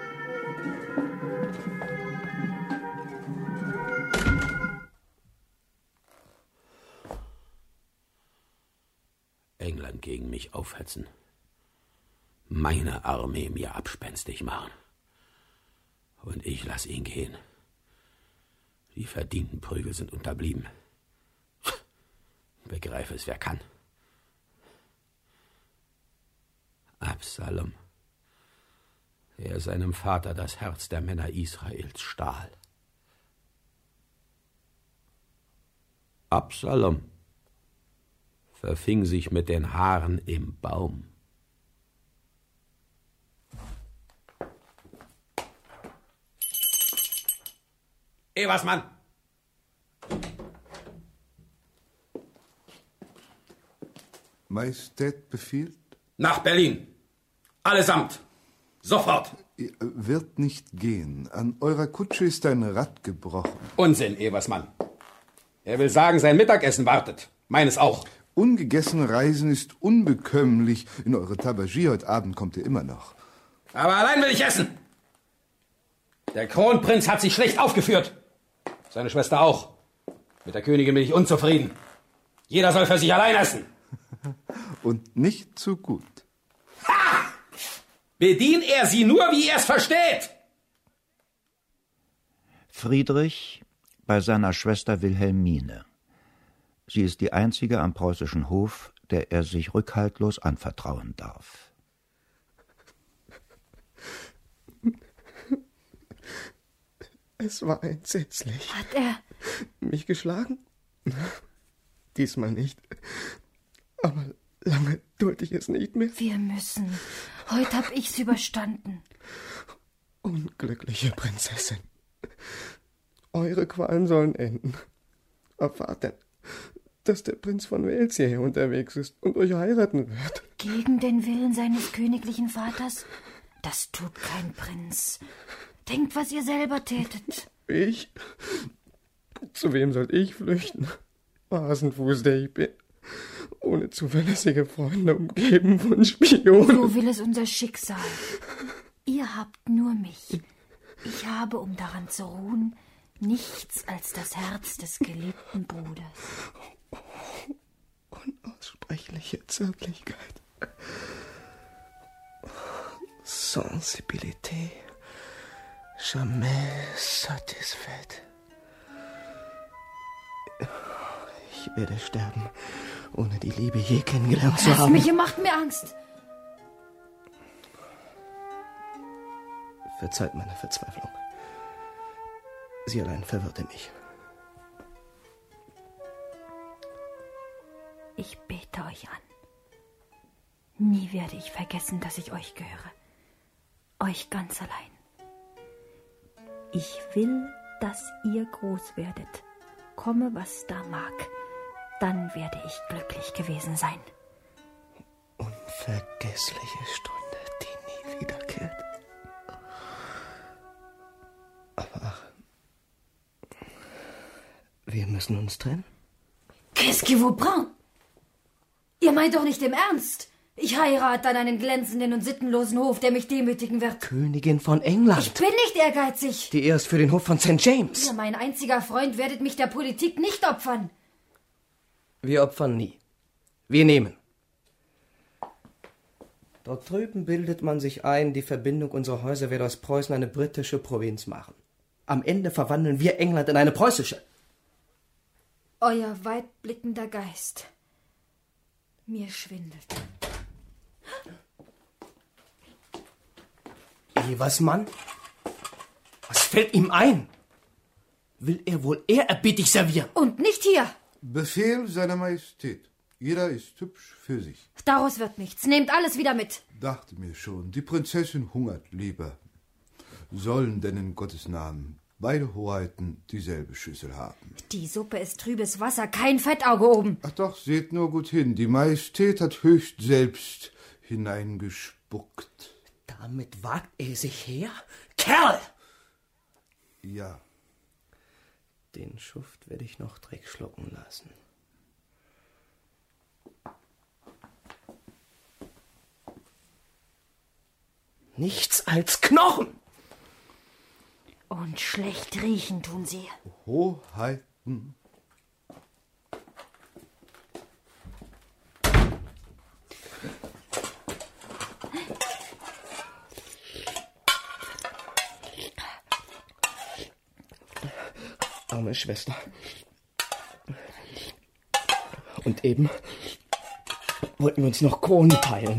England gegen mich aufhetzen. Meine Armee mir abspenstig machen. Und ich lass ihn gehen. Die verdienten Prügel sind unterblieben. Begreife es, wer kann. Absalom, der seinem Vater das Herz der Männer Israels stahl. Absalom verfing sich mit den Haaren im Baum. Eversmann! Majestät befiehlt? Nach Berlin. Allesamt. Sofort. Wird nicht gehen. An eurer Kutsche ist ein Rad gebrochen. Unsinn, Eversmann. Er will sagen, sein Mittagessen wartet. Meines auch. Ungegessen reisen ist unbekömmlich. In eure Tabagie heute Abend kommt ihr immer noch. Aber allein will ich essen. Der Kronprinz hat sich schlecht aufgeführt. Seine Schwester auch. Mit der Königin bin ich unzufrieden. Jeder soll für sich allein essen. Und nicht zu gut. Ha! Bedient er sie nur, wie er es versteht. Friedrich bei seiner Schwester Wilhelmine. Sie ist die einzige am preußischen Hof, der er sich rückhaltlos anvertrauen darf. Es war entsetzlich. Hat er mich geschlagen? Diesmal nicht. Aber lange dulde ich es nicht mehr. Wir müssen. Heute hab ich's überstanden. Unglückliche Prinzessin. Eure Qualen sollen enden. Erfahrt denn, dass der Prinz von Wales hierher unterwegs ist und euch heiraten wird. Gegen den Willen seines königlichen Vaters? Das tut kein Prinz. Denkt, was ihr selber tätet. Ich? Zu wem soll ich flüchten? Hasenfuß, der ich bin. Ohne zuverlässige Freunde, umgeben von Spionen. So will es unser Schicksal. Ihr habt nur mich. Ich habe, um daran zu ruhen, nichts als das Herz des geliebten Bruders. Unaussprechliche Zärtlichkeit. Sensibilité. Jamais satisfait. Ich werde sterben, ohne die Liebe je kennengelernt zu Lasst haben. mich, ihr macht mir Angst. Verzeiht meine Verzweiflung. Sie allein verwirrte mich. Ich bete euch an. Nie werde ich vergessen, dass ich euch gehöre. Euch ganz allein. Ich will, dass ihr groß werdet. Komme, was da mag. Dann werde ich glücklich gewesen sein. Unvergessliche Stunde, die nie wiederkehrt. Aber ach, wir müssen uns trennen. Qu'est-ce que vous prend? Ihr meint doch nicht im Ernst. Ich heirate an einen glänzenden und sittenlosen Hof, der mich demütigen wird. Königin von England. Ich bin nicht ehrgeizig. Die Ehe ist für den Hof von Sankt James. Ihr, mein einziger Freund, werdet mich der Politik nicht opfern. Wir opfern nie. Wir nehmen. Dort drüben bildet man sich ein, die Verbindung unserer Häuser werde aus Preußen eine britische Provinz machen. Am Ende verwandeln wir England in eine preußische. Euer weitblickender Geist. Mir schwindelt. Evers Mann? Was fällt ihm ein? Will er wohl ehrerbietig servieren? Und nicht hier. Befehl seiner Majestät. Jeder ist hübsch für sich. Daraus wird nichts. Nehmt alles wieder mit. Dachte mir schon, die Prinzessin hungert lieber. Sollen denn in Gottes Namen beide Hoheiten dieselbe Schüssel haben? Die Suppe ist trübes Wasser, kein Fettauge oben. Ach doch, seht nur gut hin. Die Majestät hat höchst selbst hineingespuckt. Damit wagt er sich her? Kerl! Ja. Den Schuft werde ich noch Dreck schlucken lassen. Nichts als Knochen! Und schlecht riechen tun sie. Hoheiten. Arme Schwester. Und eben wollten wir uns noch Kronen teilen.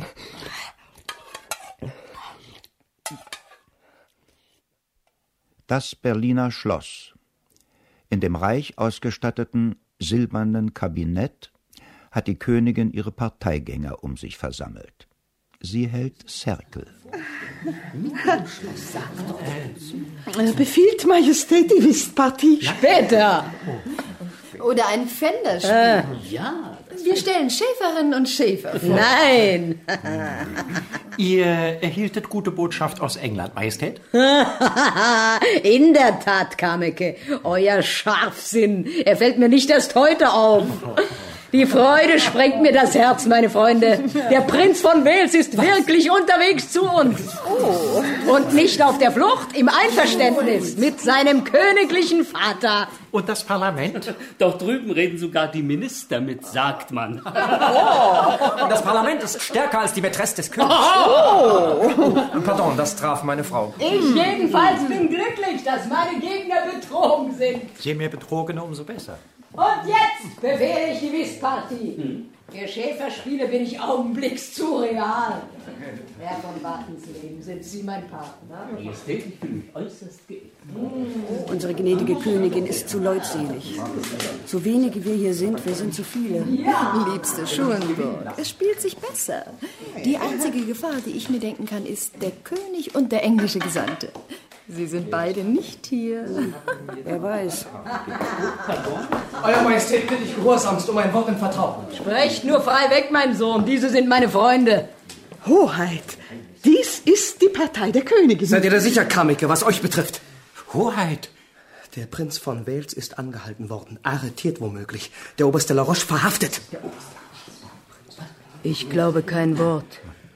Das Berliner Schloss. In dem reich ausgestatteten silbernen Kabinett hat die Königin ihre Parteigänger um sich versammelt. Sie hält Cerkel. Befiehlt Majestät die Whistpartie? Später. Oder ein Pfänderspiel. Äh. Ja. Wir stellen Schäferinnen und Schäfer vor. Nein. Ihr erhieltet gute Botschaft aus England, Majestät? In der Tat, Kameke. Euer Scharfsinn. Er fällt mir nicht erst heute auf. Die Freude sprengt mir das Herz, meine Freunde. Der Prinz von Wales ist wirklich unterwegs zu uns. Oh. Und nicht auf der Flucht, im Einverständnis mit seinem königlichen Vater. Und das Parlament? Dort drüben reden sogar die Minister mit, sagt man. Oh, das Parlament ist stärker als die Mätresse des Königs. Oh. Pardon, das traf meine Frau. Ich jedenfalls bin glücklich, dass meine Gegner betrogen sind. Je mehr Betrogene, umso besser. Und jetzt befehle ich die Whistpartie. Hm. Für Schäferspiele bin ich augenblicks zu real. Herr von Wartensleben, sind Sie mein Partner? Majestät, ich fühle mich äußerst geehrt. Oh, unsere gnädige Königin ist zu leutselig. So wenige wir hier sind, wir sind zu viele. Ja. Liebste Schulenburg, es spielt sich besser. Die einzige Gefahr, die ich mir denken kann, ist der König und der englische Gesandte. Sie sind beide nicht hier. Wer weiß. Euer Majestät, bitte ich gehorsamst um ein Wort im Vertrauen. Sprecht nur frei weg, mein Sohn. Diese sind meine Freunde. Hoheit, dies ist die Partei der Königin. Seid ihr da sicher, Kameke, was euch betrifft? Hoheit. Der Prinz von Wales ist angehalten worden, arretiert womöglich. Der Oberste La Roche verhaftet. Ich glaube kein Wort.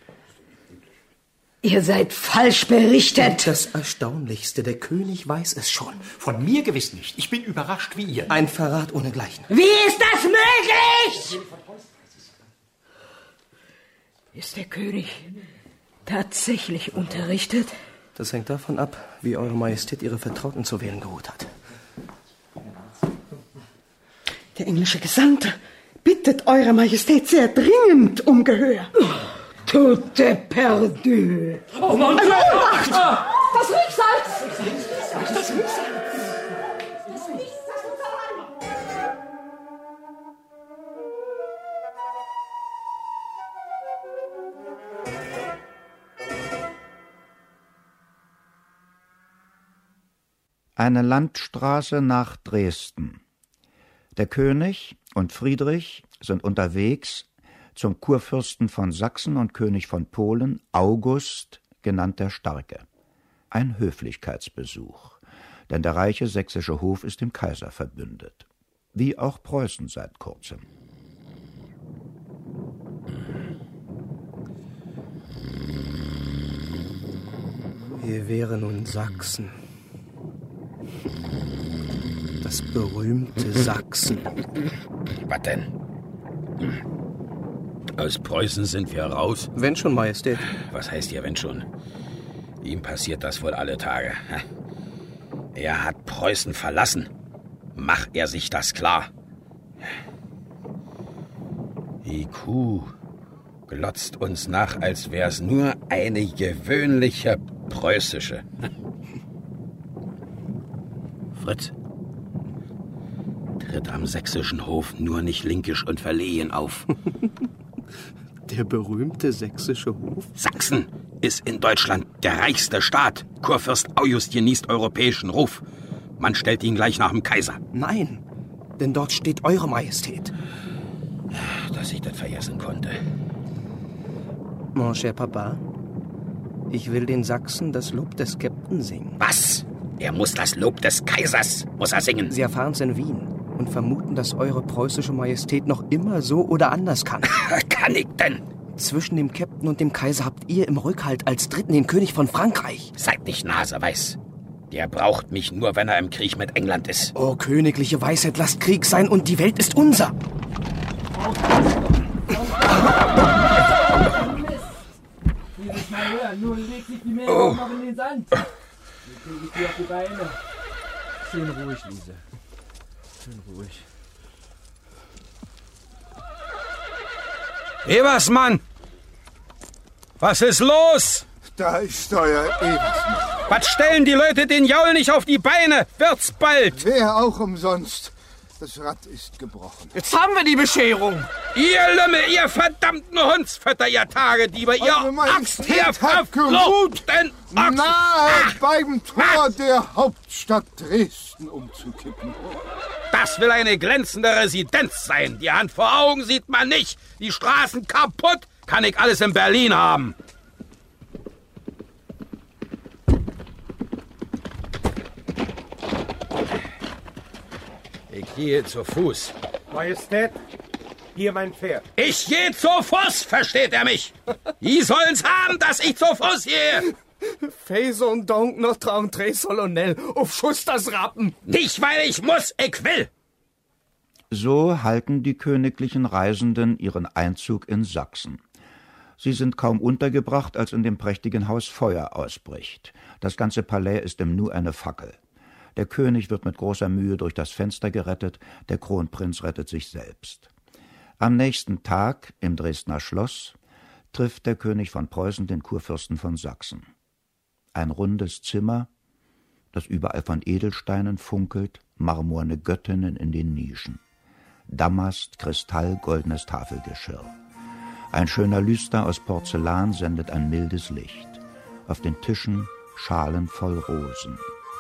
Ihr seid falsch berichtet. Das Erstaunlichste, der König weiß es schon. Von mir gewiss nicht. Ich bin überrascht wie ihr. Ein Verrat ohnegleichen. Wie ist das möglich? Ist der König tatsächlich unterrichtet? Das hängt davon ab, wie Eure Majestät Ihre Vertrauten zu wählen geruht hat. Der englische Gesandte bittet Eure Majestät sehr dringend um Gehör. Tout est perdu. Oh mein Gott! Das Riechsalz! Das Riechsalz! Eine Landstraße nach Dresden. Der König und Friedrich sind unterwegs zum Kurfürsten von Sachsen und König von Polen, August, genannt der Starke. Ein Höflichkeitsbesuch, denn der reiche sächsische Hof ist dem Kaiser verbündet. Wie auch Preußen seit kurzem. Wir wären nun Sachsen. Das berühmte Sachsen. Was denn? Aus Preußen sind wir raus? Wenn schon, Majestät. Was heißt hier, wenn schon? Ihm passiert das wohl alle Tage. Er hat Preußen verlassen. Mach er sich das klar. Die Kuh glotzt uns nach, als wär's nur eine gewöhnliche preußische. Fritz, tritt am sächsischen Hof nur nicht linkisch und verlegen auf. Der berühmte sächsische Hof? Sachsen ist in Deutschland der reichste Staat. Kurfürst August genießt europäischen Ruf. Man stellt ihn gleich nach dem Kaiser. Nein, denn dort steht Eure Majestät. Dass ich das vergessen konnte. Mon cher Papa, ich will den Sachsen das Lob des Käpt'n singen. Was? Er muss das Lob des Kaisers, muss er singen. Sie erfahren's in Wien und vermuten, dass Eure preußische Majestät noch immer so oder anders kann. Kann ich denn? Zwischen dem Käpt'n und dem Kaiser habt ihr im Rückhalt als Dritten den König von Frankreich. Seid nicht naseweiß. Der braucht mich nur, wenn er im Krieg mit England ist. Oh, königliche Weisheit, lasst Krieg sein und die Welt ist unser. Dieses Mal höher, nun legt sich die Meere oh. noch in den Sand. Jetzt kriege ich die auf die Beine. Schön ruhig, Liese. Schön ruhig. Eversmann! Was ist los? Da ist euer Eversmann. Was stellen die Leute den Jaul nicht auf die Beine? Wird's bald! Wer auch umsonst. Das Rad ist gebrochen. Jetzt haben wir die Bescherung. Ihr Lümmel, ihr verdammten Hundsfötter, ihr Tagedieber, ihr Ochsen, ihr verfluchten Ochsen! Nahe beim Tor der Hauptstadt Dresden umzukippen. Das will eine glänzende Residenz sein. Die Hand vor Augen sieht man nicht. Die Straßen kaputt. Kann ich alles in Berlin haben. Ich gehe zu Fuß. Majestät, hier mein Pferd. Ich gehe zu Fuß, versteht er mich? Die sollen's haben, dass ich zu Fuß gehe. Faison donc notre entrée solennelle. Auf Schuss das Rappen. Nicht, weil ich muss, ich will. So halten die königlichen Reisenden ihren Einzug in Sachsen. Sie sind kaum untergebracht, als in dem prächtigen Haus Feuer ausbricht. Das ganze Palais ist im Nu eine Fackel. Der König wird mit großer Mühe durch das Fenster gerettet, der Kronprinz rettet sich selbst. Am nächsten Tag, im Dresdner Schloss, trifft der König von Preußen den Kurfürsten von Sachsen. Ein rundes Zimmer, das überall von Edelsteinen funkelt, marmorne Göttinnen in den Nischen. Damast, Kristall, goldenes Tafelgeschirr. Ein schöner Lüster aus Porzellan sendet ein mildes Licht. Auf den Tischen Schalen voll Rosen.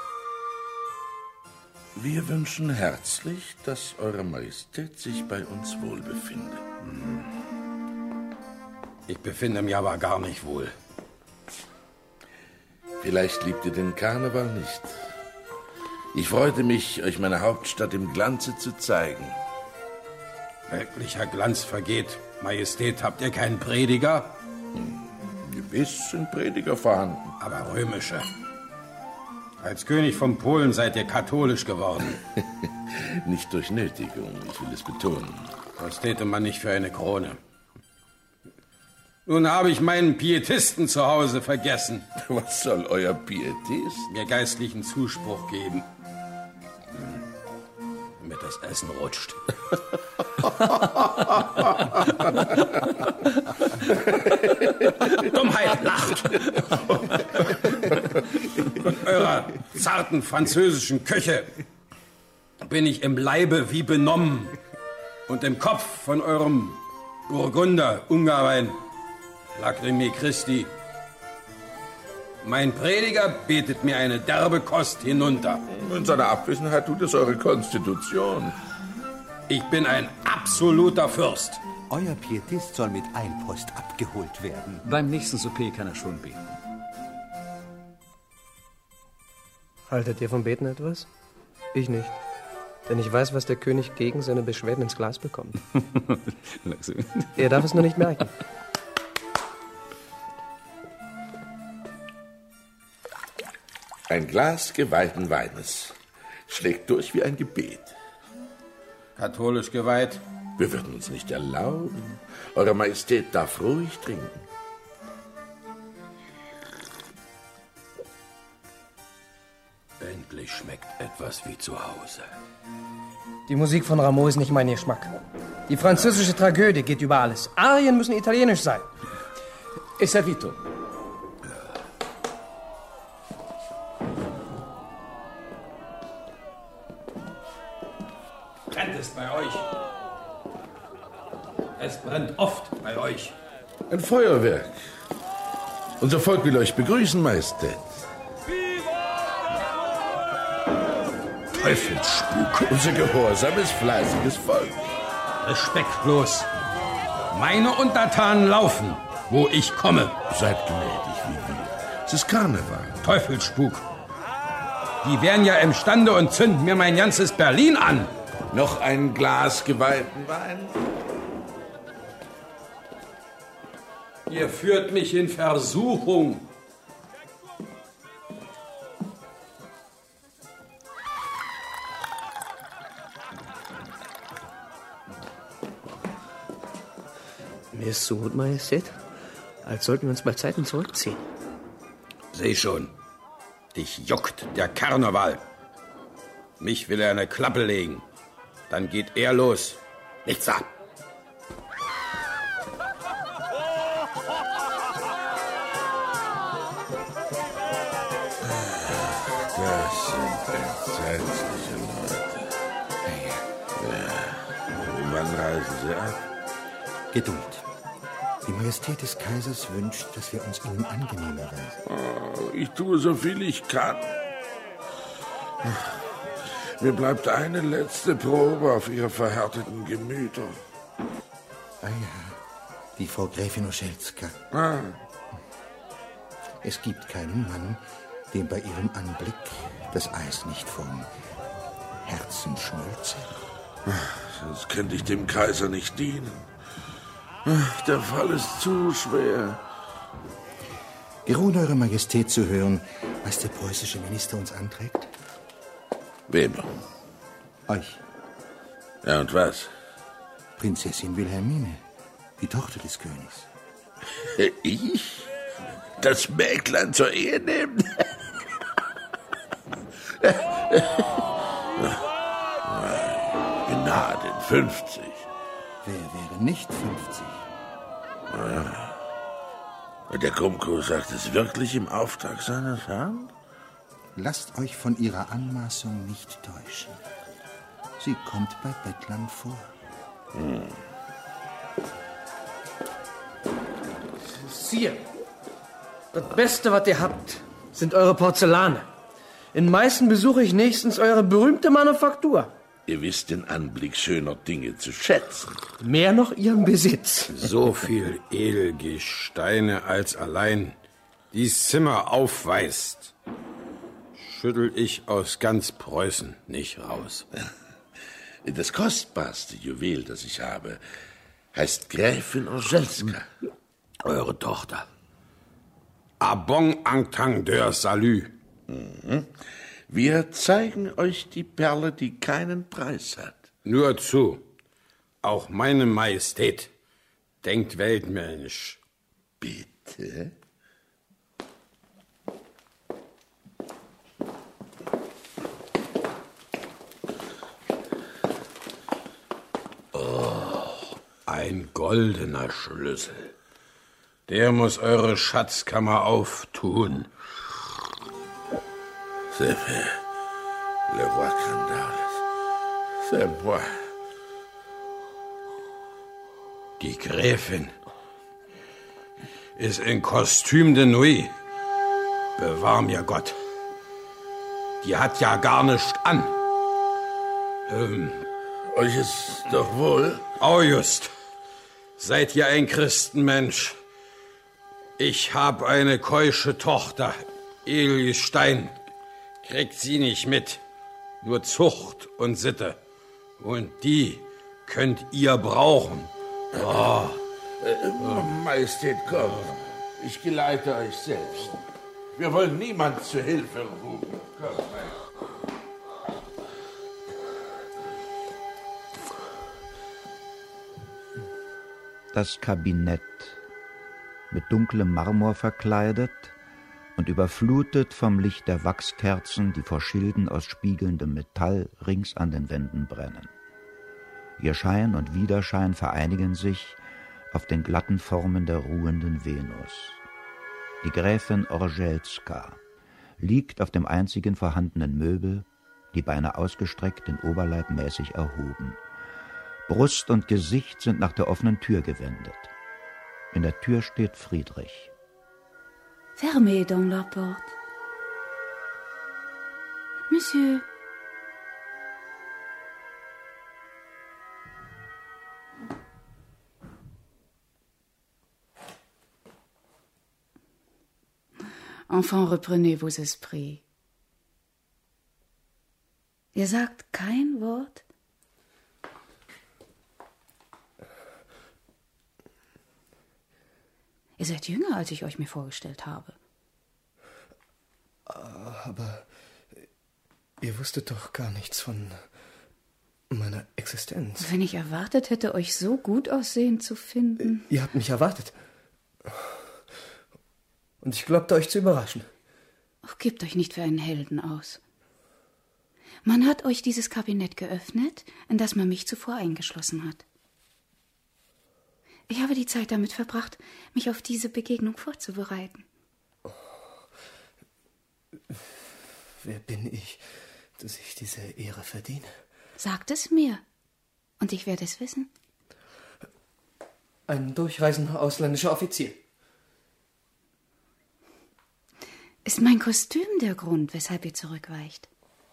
Wir wünschen herzlich, dass Eure Majestät sich bei uns wohlbefindet. Ich befinde mich aber gar nicht wohl. Vielleicht liebt ihr den Karneval nicht. Ich freute mich, euch meine Hauptstadt im Glanze zu zeigen. Wirklicher Glanz vergeht. Majestät, habt ihr keinen Prediger? Hm, gewiss sind Prediger vorhanden. Aber römische. Als König von Polen seid ihr katholisch geworden. Nicht durch Nötigung, ich will es betonen. Das täte man nicht für eine Krone. Nun habe ich meinen Pietisten zu Hause vergessen. Was soll euer Pietist? Mir geistlichen Zuspruch geben. Damit das Essen rutscht. Dummheit lacht. Von eurer zarten französischen Köche bin ich im Leibe wie benommen und im Kopf von eurem Burgunder, Ungarwein, Lacrimae Christi. Mein Prediger betet mir eine derbe Kost hinunter. In seiner Abwesenheit tut es eure Konstitution. Ich bin ein absoluter Fürst. Euer Pietist soll mit Eilpost abgeholt werden. Beim nächsten Souper kann er schon beten. Haltet ihr vom Beten etwas? Ich nicht. Denn ich weiß, was der König gegen seine Beschwerden ins Glas bekommt. Er darf es nur nicht merken. Ein Glas geweihten Weines schlägt durch wie ein Gebet. Katholisch geweiht? Wir würden uns nicht erlauben. Eure Majestät darf ruhig trinken. Endlich schmeckt etwas wie zu Hause. Die Musik von Rameau ist nicht mein Geschmack. Die französische Tragödie geht über alles. Arien müssen italienisch sein. Esavito. Brennt es bei euch? Es brennt oft bei euch. Ein Feuerwerk. Unser Volk will euch begrüßen, Majestät. Teufelsspuk, unser gehorsames, fleißiges Volk. Respektlos. Meine Untertanen laufen, wo ich komme. Seid gnädig wie wir. Es ist Karneval. Teufelsspuk. Die wären ja imstande und zünden mir mein ganzes Berlin an. Noch ein Glas geweihten Wein? Ihr führt mich in Versuchung. Mir ist so gut, Majestät, als sollten wir uns bei Zeiten zurückziehen. Seh schon, dich juckt der Karneval. Mich will er eine Klappe legen. Dann geht er los. Nichts ab. Das sind entsetzliche Leute. Ja. Wann reisen sie ab? Geduld. Die Majestät des Kaisers wünscht, dass wir uns ihnen angenehmer werden. Oh, ich tue so viel ich kann. Mir bleibt eine letzte Probe auf ihre verhärteten Gemüter. Ah ja, die Frau Gräfin Oschelska. Ah. Es gibt keinen Mann, dem bei ihrem Anblick das Eis nicht vom Herzen schmilzt. Sonst könnte ich dem Kaiser nicht dienen. Der Fall ist zu schwer. Geruht Eure Majestät zu hören, was der preußische Minister uns anträgt? Wem? Euch. Ja, und was? Prinzessin Wilhelmine, die Tochter des Königs. Ich? Das Mäglein zur Ehe nehmen? Gnaden, fünfzig. Wer wäre nicht fünfzig? Ja. Der Grumko sagt es wirklich im Auftrag seines Herrn? Lasst euch von ihrer Anmaßung nicht täuschen. Sie kommt bei Bettlern vor. Hm. Sire, das Beste, was ihr habt, sind eure Porzellane. In Meißen besuche ich nächstens eure berühmte Manufaktur. Ihr wisst den Anblick schöner Dinge zu schätzen. Mehr noch ihren Besitz. So viel Edelgesteine als allein dies Zimmer aufweist, schüttel ich aus ganz Preußen nicht raus. Das kostbarste Juwel, das ich habe, heißt Gräfin Oschelska. Eure Tochter. A bon entendeur salut. Mhm. Wir zeigen euch die Perle, die keinen Preis hat. Nur zu. Auch meine Majestät denkt weltmännisch. Bitte? Oh, ein goldener Schlüssel. Der muss eure Schatzkammer auftun. C'est fait. Le roi Candales. C'est moi. Die Gräfin ist in Kostüm de Nuit. Bewahr mir Gott. Die hat ja gar nicht an. Ähm, Euch ist doch wohl? Oh, just. Seid ihr ein Christenmensch? Ich hab eine keusche Tochter, Elie Stein. Kriegt sie nicht mit. Nur Zucht und Sitte. Und die könnt ihr brauchen. Oh. Äh, Majestät, komm. Ich geleite euch selbst. Wir wollen niemand zu Hilfe rufen. Komm. Das Kabinett, mit dunklem Marmor verkleidet und überflutet vom Licht der Wachskerzen, die vor Schilden aus spiegelndem Metall rings an den Wänden brennen. Ihr Schein und Widerschein vereinigen sich auf den glatten Formen der ruhenden Venus. Die Gräfin Orzelska liegt auf dem einzigen vorhandenen Möbel, die Beine ausgestreckt, den Oberleib mäßig erhoben. Brust und Gesicht sind nach der offenen Tür gewendet. In der Tür steht Friedrich. Fermez donc la porte. Monsieur. Enfin, reprenez vos esprits. Ihr sagt kein Wort? Ihr seid jünger, als ich euch mir vorgestellt habe. Aber ihr wusstet doch gar nichts von meiner Existenz. Wenn ich erwartet hätte, euch so gut aussehend zu finden. Ihr habt mich erwartet. Und ich glaubte, euch zu überraschen. Ach, gebt euch nicht für einen Helden aus. Man hat euch dieses Kabinett geöffnet, in das man mich zuvor eingeschlossen hat. Ich habe die Zeit damit verbracht, mich auf diese Begegnung vorzubereiten. Oh. Wer bin ich, dass ich diese Ehre verdiene? Sagt es mir, und ich werde es wissen. Ein durchreisender ausländischer Offizier. Ist mein Kostüm der Grund, weshalb ihr zurückweicht?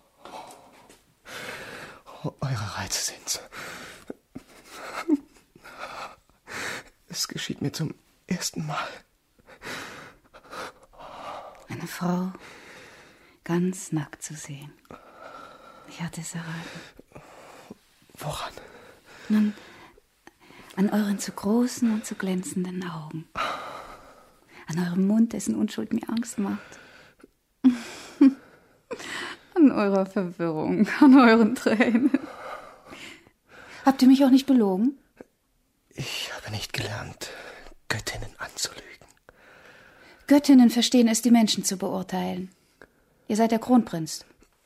Oh, eure Reize sind's. Es geschieht mir zum ersten Mal. Eine Frau ganz nackt zu sehen. Ich hatte es erraten. Woran? Nun, an euren zu großen und zu glänzenden Augen. An eurem Mund, dessen Unschuld mir Angst macht. An eurer Verwirrung, an euren Tränen. Habt ihr mich auch nicht belogen? Ich habe nicht gelernt, Göttinnen anzulügen. Göttinnen verstehen es, die Menschen zu beurteilen. Ihr seid der Kronprinz.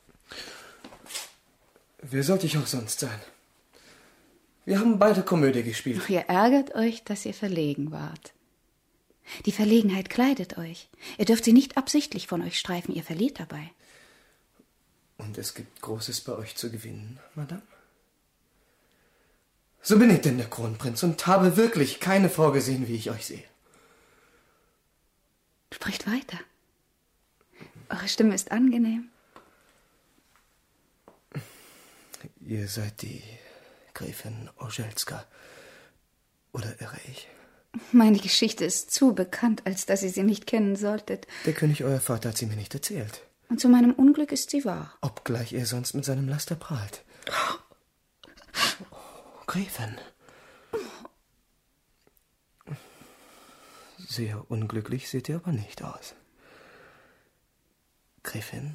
Wer sollte ich auch sonst sein? Wir haben beide Komödie gespielt. Ach, ihr ärgert euch, dass ihr verlegen wart. Die Verlegenheit kleidet euch. Ihr dürft sie nicht absichtlich von euch streifen, ihr verliert dabei. Und es gibt Großes bei euch zu gewinnen, Madame? So bin ich denn der Kronprinz und habe wirklich keine Frau gesehen, wie ich euch sehe. Spricht weiter. Eure Stimme ist angenehm. Ihr seid die Gräfin Orzelska. Oder irre ich? Meine Geschichte ist zu bekannt, als dass ihr sie nicht kennen solltet. Der König, euer Vater, hat sie mir nicht erzählt. Und zu meinem Unglück ist sie wahr. Obgleich er sonst mit seinem Laster prahlt. Gräfin. Sehr unglücklich seht ihr aber nicht aus. Gräfin,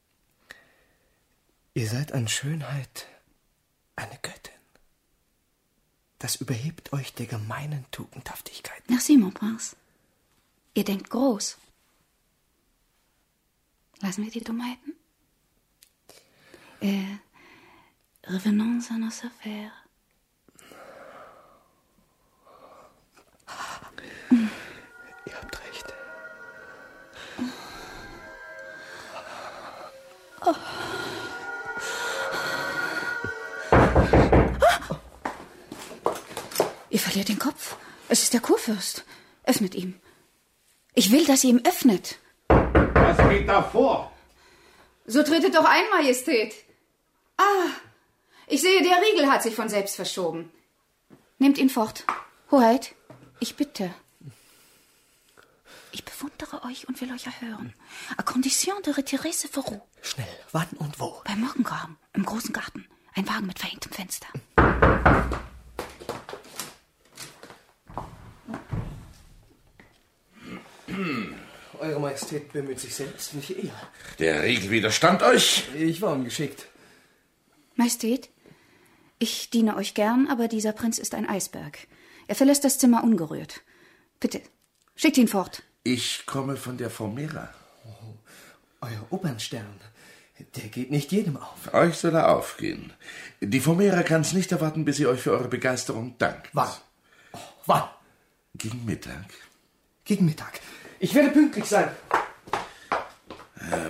ihr seid an Schönheit eine Göttin. Das überhebt euch der gemeinen Tugendhaftigkeit. Merci, mon Prince. Ihr denkt groß. Lassen wir die Dummheiten? Äh, revenons à nos affaires. Ihr habt recht. Oh. Ihr verliert den Kopf. Es ist der Kurfürst. Öffnet ihm. Ich will, dass ihr ihm öffnet. Was Geht da vor! So tretet doch ein, Majestät. Ah, ich sehe, der Riegel hat sich von selbst verschoben. Nehmt ihn fort. Hoheit, ich bitte. Ich bewundere euch und will euch erhören. À condition de retirer ce verrou. Schnell, wann und wo? Beim Morgengraben, im großen Garten. Ein Wagen mit verhängtem Fenster. Eure Majestät bemüht sich selbst, nicht ihr. Der Riegel widerstand euch? Ich war ungeschickt. Majestät, ich diene euch gern, aber dieser Prinz ist ein Eisberg. Er verlässt das Zimmer ungerührt. Bitte, schickt ihn fort. Ich komme von der Formera. Oh, euer Opernstern, der geht nicht jedem auf. Euch soll er aufgehen. Die Formera kann es nicht erwarten, bis ihr euch für eure Begeisterung dankt. Wann? Oh, wann? Gegen Mittag. Gegen Mittag. Ich werde pünktlich sein. Äh,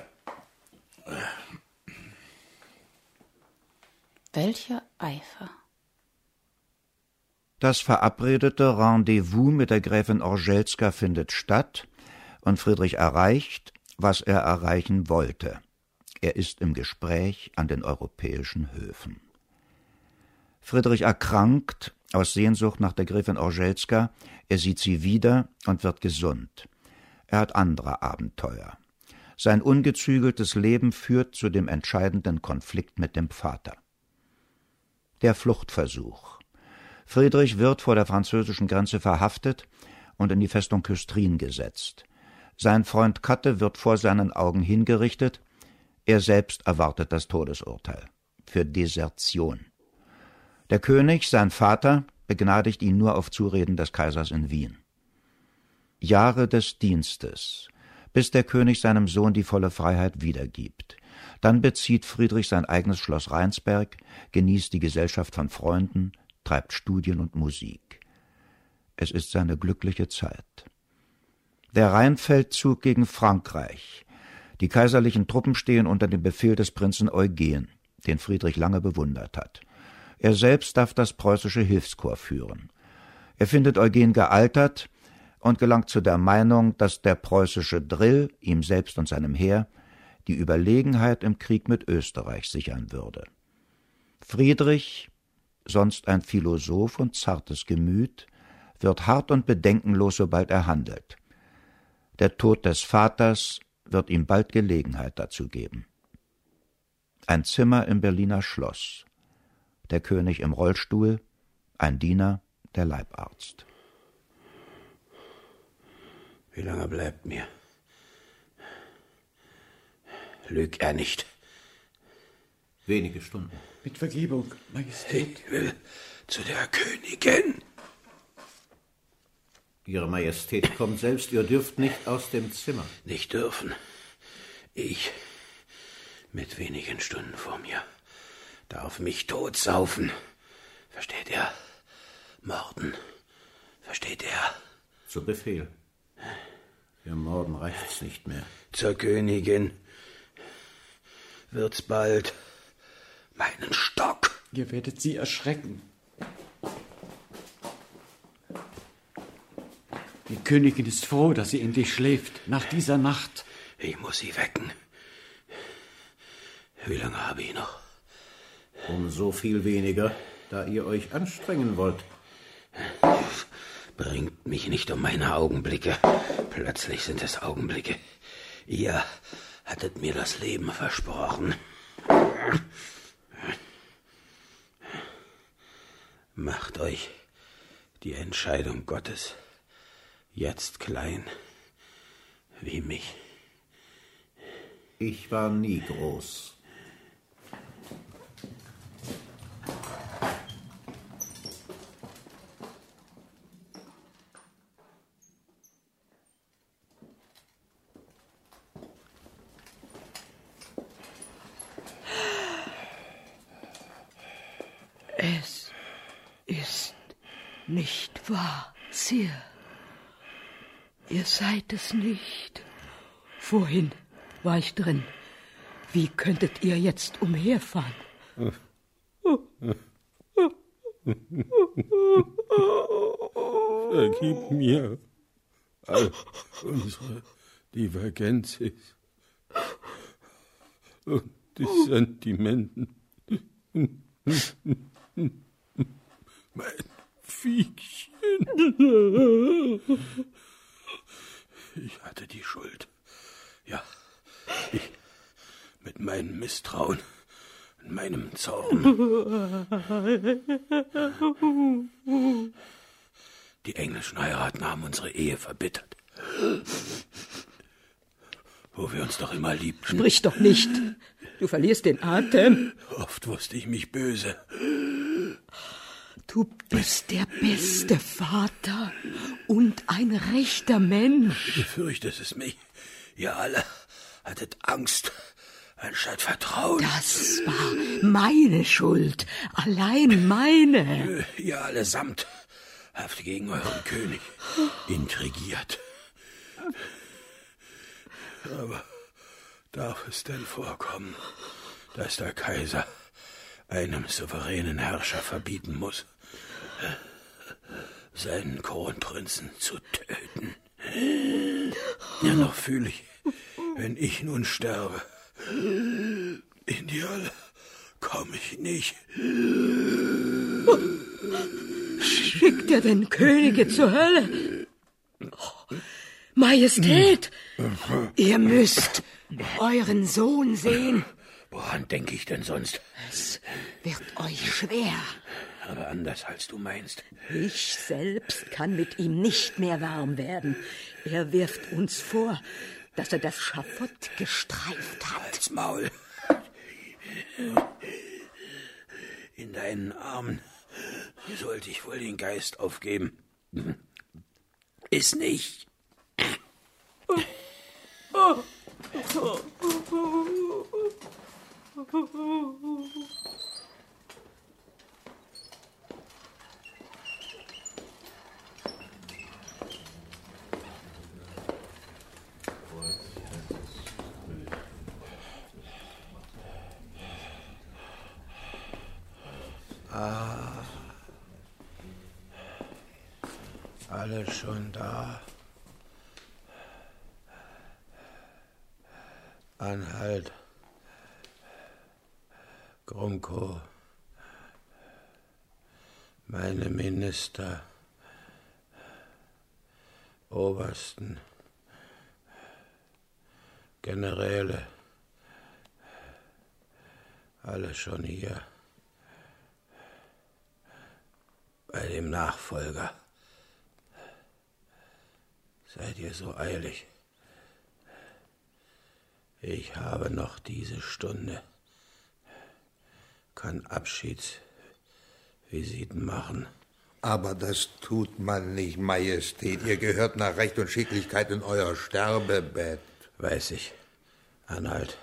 Welcher Eifer. Das verabredete Rendezvous mit der Gräfin Orzelska findet statt und Friedrich erreicht, was er erreichen wollte. Er ist im Gespräch an den europäischen Höfen. Friedrich erkrankt aus Sehnsucht nach der Gräfin Orzelska. Er sieht sie wieder und wird gesund. Er hat andere Abenteuer. Sein ungezügeltes Leben führt zu dem entscheidenden Konflikt mit dem Vater. Der Fluchtversuch. Friedrich wird vor der französischen Grenze verhaftet und in die Festung Küstrin gesetzt. Sein Freund Katte wird vor seinen Augen hingerichtet. Er selbst erwartet das Todesurteil für Desertion. Der König, sein Vater, begnadigt ihn nur auf Zureden des Kaisers in Wien. Jahre des Dienstes, bis der König seinem Sohn die volle Freiheit wiedergibt. Dann bezieht Friedrich sein eigenes Schloss Rheinsberg, genießt die Gesellschaft von Freunden, treibt Studien und Musik. Es ist seine glückliche Zeit. Der Rheinfeldzug gegen Frankreich. Die kaiserlichen Truppen stehen unter dem Befehl des Prinzen Eugen, den Friedrich lange bewundert hat. Er selbst darf das preußische Hilfskorps führen. Er findet Eugen gealtert und gelangt zu der Meinung, dass der preußische Drill ihm selbst und seinem Heer die Überlegenheit im Krieg mit Österreich sichern würde. Friedrich, sonst ein Philosoph und zartes Gemüt, wird hart und bedenkenlos, sobald er handelt. Der Tod des Vaters wird ihm bald Gelegenheit dazu geben. Ein Zimmer im Berliner Schloss. Der König im Rollstuhl, ein Diener, der Leibarzt. Wie lange bleibt mir? Lüg er nicht. Wenige Stunden. Mit Vergebung, Majestät. Ich will zu der Königin. Ihre Majestät kommt selbst, ihr dürft nicht aus dem Zimmer. Nicht dürfen. Ich, mit wenigen Stunden vor mir, darf mich totsaufen. Versteht er? Morden. Versteht er? Zu Befehl. Für Morden reicht's nicht mehr. Zur Königin wird's bald meinen Stock. Ihr werdet sie erschrecken. Die Königin ist froh, dass sie endlich schläft, nach dieser Nacht. Ich muss sie wecken. Wie lange habe ich noch? Um so viel weniger, da ihr euch anstrengen wollt. Bringt mich nicht um meine Augenblicke. Plötzlich sind es Augenblicke. Ihr hattet mir das Leben versprochen. Macht euch die Entscheidung Gottes jetzt klein wie mich. Ich war nie groß. Es ist nicht wahr, Sire. Ihr seid es nicht. Vorhin war ich drin. Wie könntet ihr jetzt umherfahren? Vergib mir all unsere Divergenz. und die Sentimenten. Mein Viechchen. Ich hatte die Schuld. Ja, ich mit meinem Misstrauen und meinem Zorn. Die englischen Heiraten haben unsere Ehe verbittert. Wo wir uns doch immer liebten. Sprich doch nicht. Du verlierst den Atem. Oft wusste ich mich böse. Du bist der beste Vater und ein rechter Mensch. Du fürchtest mich. Ihr alle hattet Angst, anstatt Vertrauen. Das war meine Schuld. Allein meine. Ihr allesamt habt gegen euren König intrigiert. Aber darf es denn vorkommen, dass der Kaiser einem souveränen Herrscher verbieten muss, seinen Kronprinzen zu töten? Ja, noch fühle ich, wenn ich nun sterbe, in die Hölle komme ich nicht. Schickt er den Könige zur Hölle? Oh, Majestät, ihr müsst euren Sohn sehen. Woran denke ich denn sonst? Es wird euch schwer. Aber anders als du meinst. Ich selbst kann mit ihm nicht mehr warm werden. Er wirft uns vor, dass er das Schafott gestreift hat. Halt's Maul. In deinen Armen sollte ich wohl den Geist aufgeben. Ist nicht. Ah, alle schon da. Anhalt, Grunko, meine Minister, Obersten, Generäle, alle schon hier. Bei dem Nachfolger seid ihr so eilig. Ich habe noch diese Stunde, kann Abschiedsvisiten machen. Aber das tut man nicht, Majestät. Ihr gehört nach Recht und Schicklichkeit in euer Sterbebett. Weiß ich, Anhalt.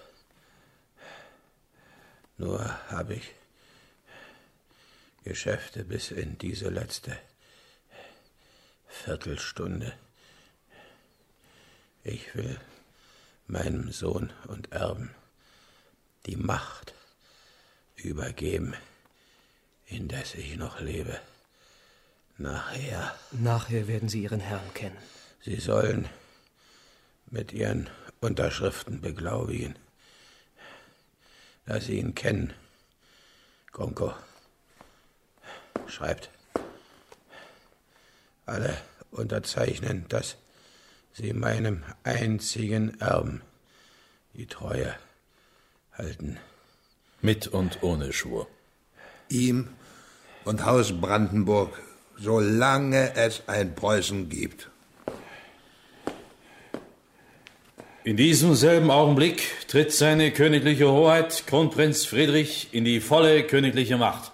Nur habe ich Geschäfte bis in diese letzte Viertelstunde. Ich will meinem Sohn und Erben die Macht übergeben, indes ich noch lebe. Nachher. Nachher werden Sie Ihren Herrn kennen. Sie sollen mit Ihren Unterschriften beglaubigen, dass Sie ihn kennen. Grunko, schreibt. Alle unterzeichnen, dass Sie meinem einzigen Erben die Treue halten. Mit und ohne Schwur. Ihm und Haus Brandenburg, solange es ein Preußen gibt. In diesem selben Augenblick tritt seine königliche Hoheit, Kronprinz Friedrich, in die volle königliche Macht.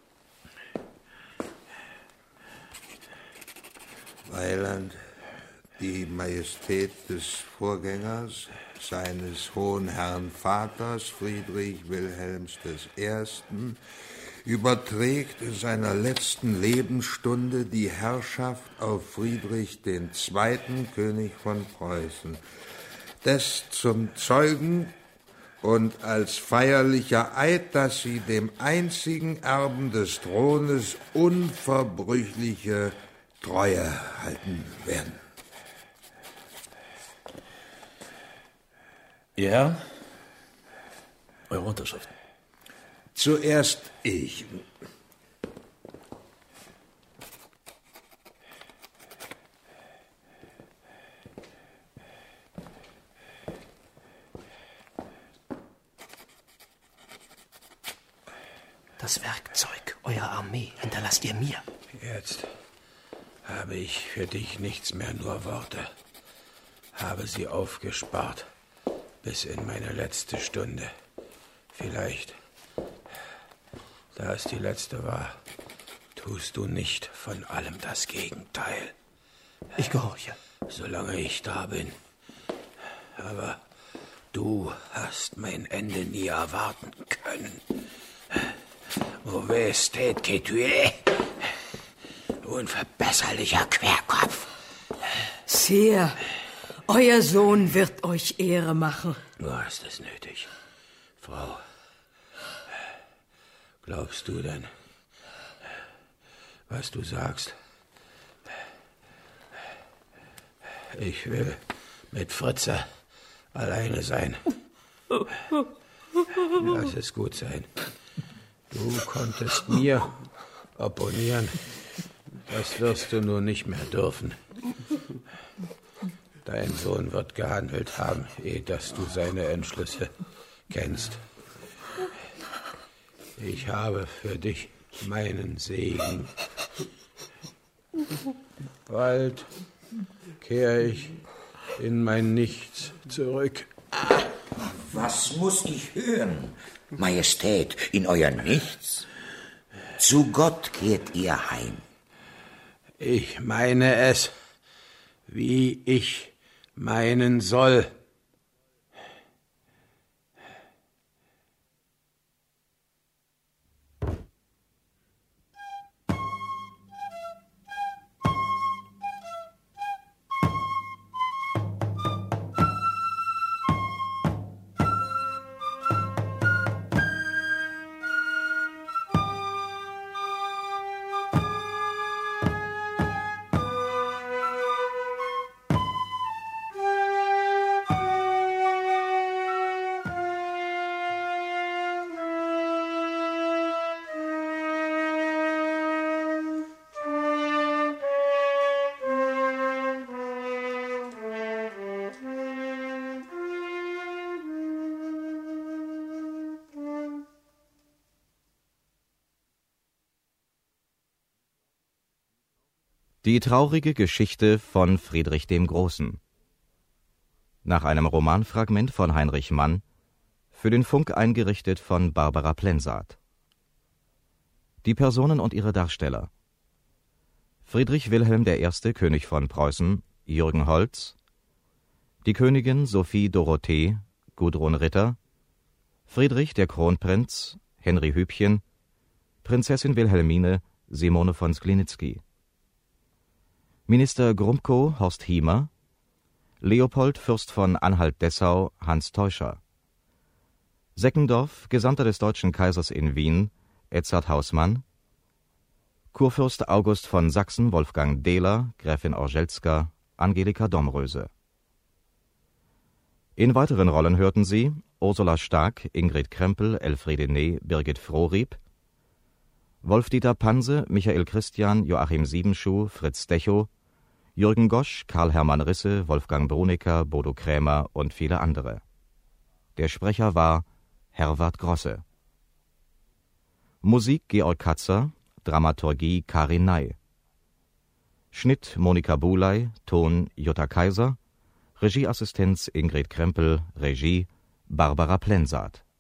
Weiland, die Majestät des Vorgängers, seines hohen Herrn Vaters Friedrich Wilhelms des Ersten, überträgt in seiner letzten Lebensstunde die Herrschaft auf Friedrich den Zweiten, König von Preußen, des zum Zeugen und als feierlicher Eid, dass sie dem einzigen Erben des Thrones unverbrüchliche Treue halten werden. Ihr Herr, Eure Unterschriften. Zuerst ich. Das Werkzeug eurer Armee hinterlasst ihr mir. Jetzt habe ich für dich nichts mehr, nur Worte. Habe sie aufgespart bis in meine letzte Stunde. Vielleicht, da es die letzte war, tust du nicht von allem das Gegenteil. Ich gehorche. Solange ich da bin. Aber du hast mein Ende nie erwarten können. Mauvaise tête que tu es. Unverbesserlicher Querkopf. Sire, euer Sohn wird euch Ehre machen. Du hast es nötig, Frau. Glaubst du denn, was du sagst? Ich will mit Fritze alleine sein. Lass es gut sein. Du konntest mir opponieren. Das wirst du nun nicht mehr dürfen. Dein Sohn wird gehandelt haben, ehe dass du seine Entschlüsse kennst. Ich habe für dich meinen Segen. Bald kehre ich in mein Nichts zurück. Was muss ich hören, Majestät, in euer Nichts? Zu Gott kehrt ihr heim. Ich meine es, wie ich meinen soll. Die traurige Geschichte von Friedrich dem Großen. Nach einem Romanfragment von Heinrich Mann, für den Funk eingerichtet von Barbara Plensath. Die Personen und ihre Darsteller: Friedrich Wilhelm der Erste, König von Preußen, Jürgen Holz; die Königin Sophie Dorothee, Gudrun Ritter; Friedrich der Kronprinz, Henry Hübchen; Prinzessin Wilhelmine, Simone von Sklinitsky; Minister Grumko, Horst Hiemer; Leopold, Fürst von Anhalt-Dessau, Hans Teuscher; Seckendorf, Gesandter des deutschen Kaisers in Wien, Edzard Hausmann; Kurfürst August von Sachsen, Wolfgang Dehler, Gräfin Orzelska, Angelika Domröse. In weiteren Rollen hörten Sie Ursula Stark, Ingrid Krempel, Elfriede Ney, Birgit Frohrieb; Wolf-Dieter Panse, Michael Christian, Joachim Siebenschuh, Fritz Dechow, Jürgen Gosch, Karl-Hermann Risse, Wolfgang Brunecker, Bodo Krämer und viele andere. Der Sprecher war Herwart Grosse. Musik Georg Katzer, Dramaturgie Karin Ney. Schnitt Monika Buley, Ton Jutta Kaiser, Regieassistenz Ingrid Krempel, Regie Barbara Plensath.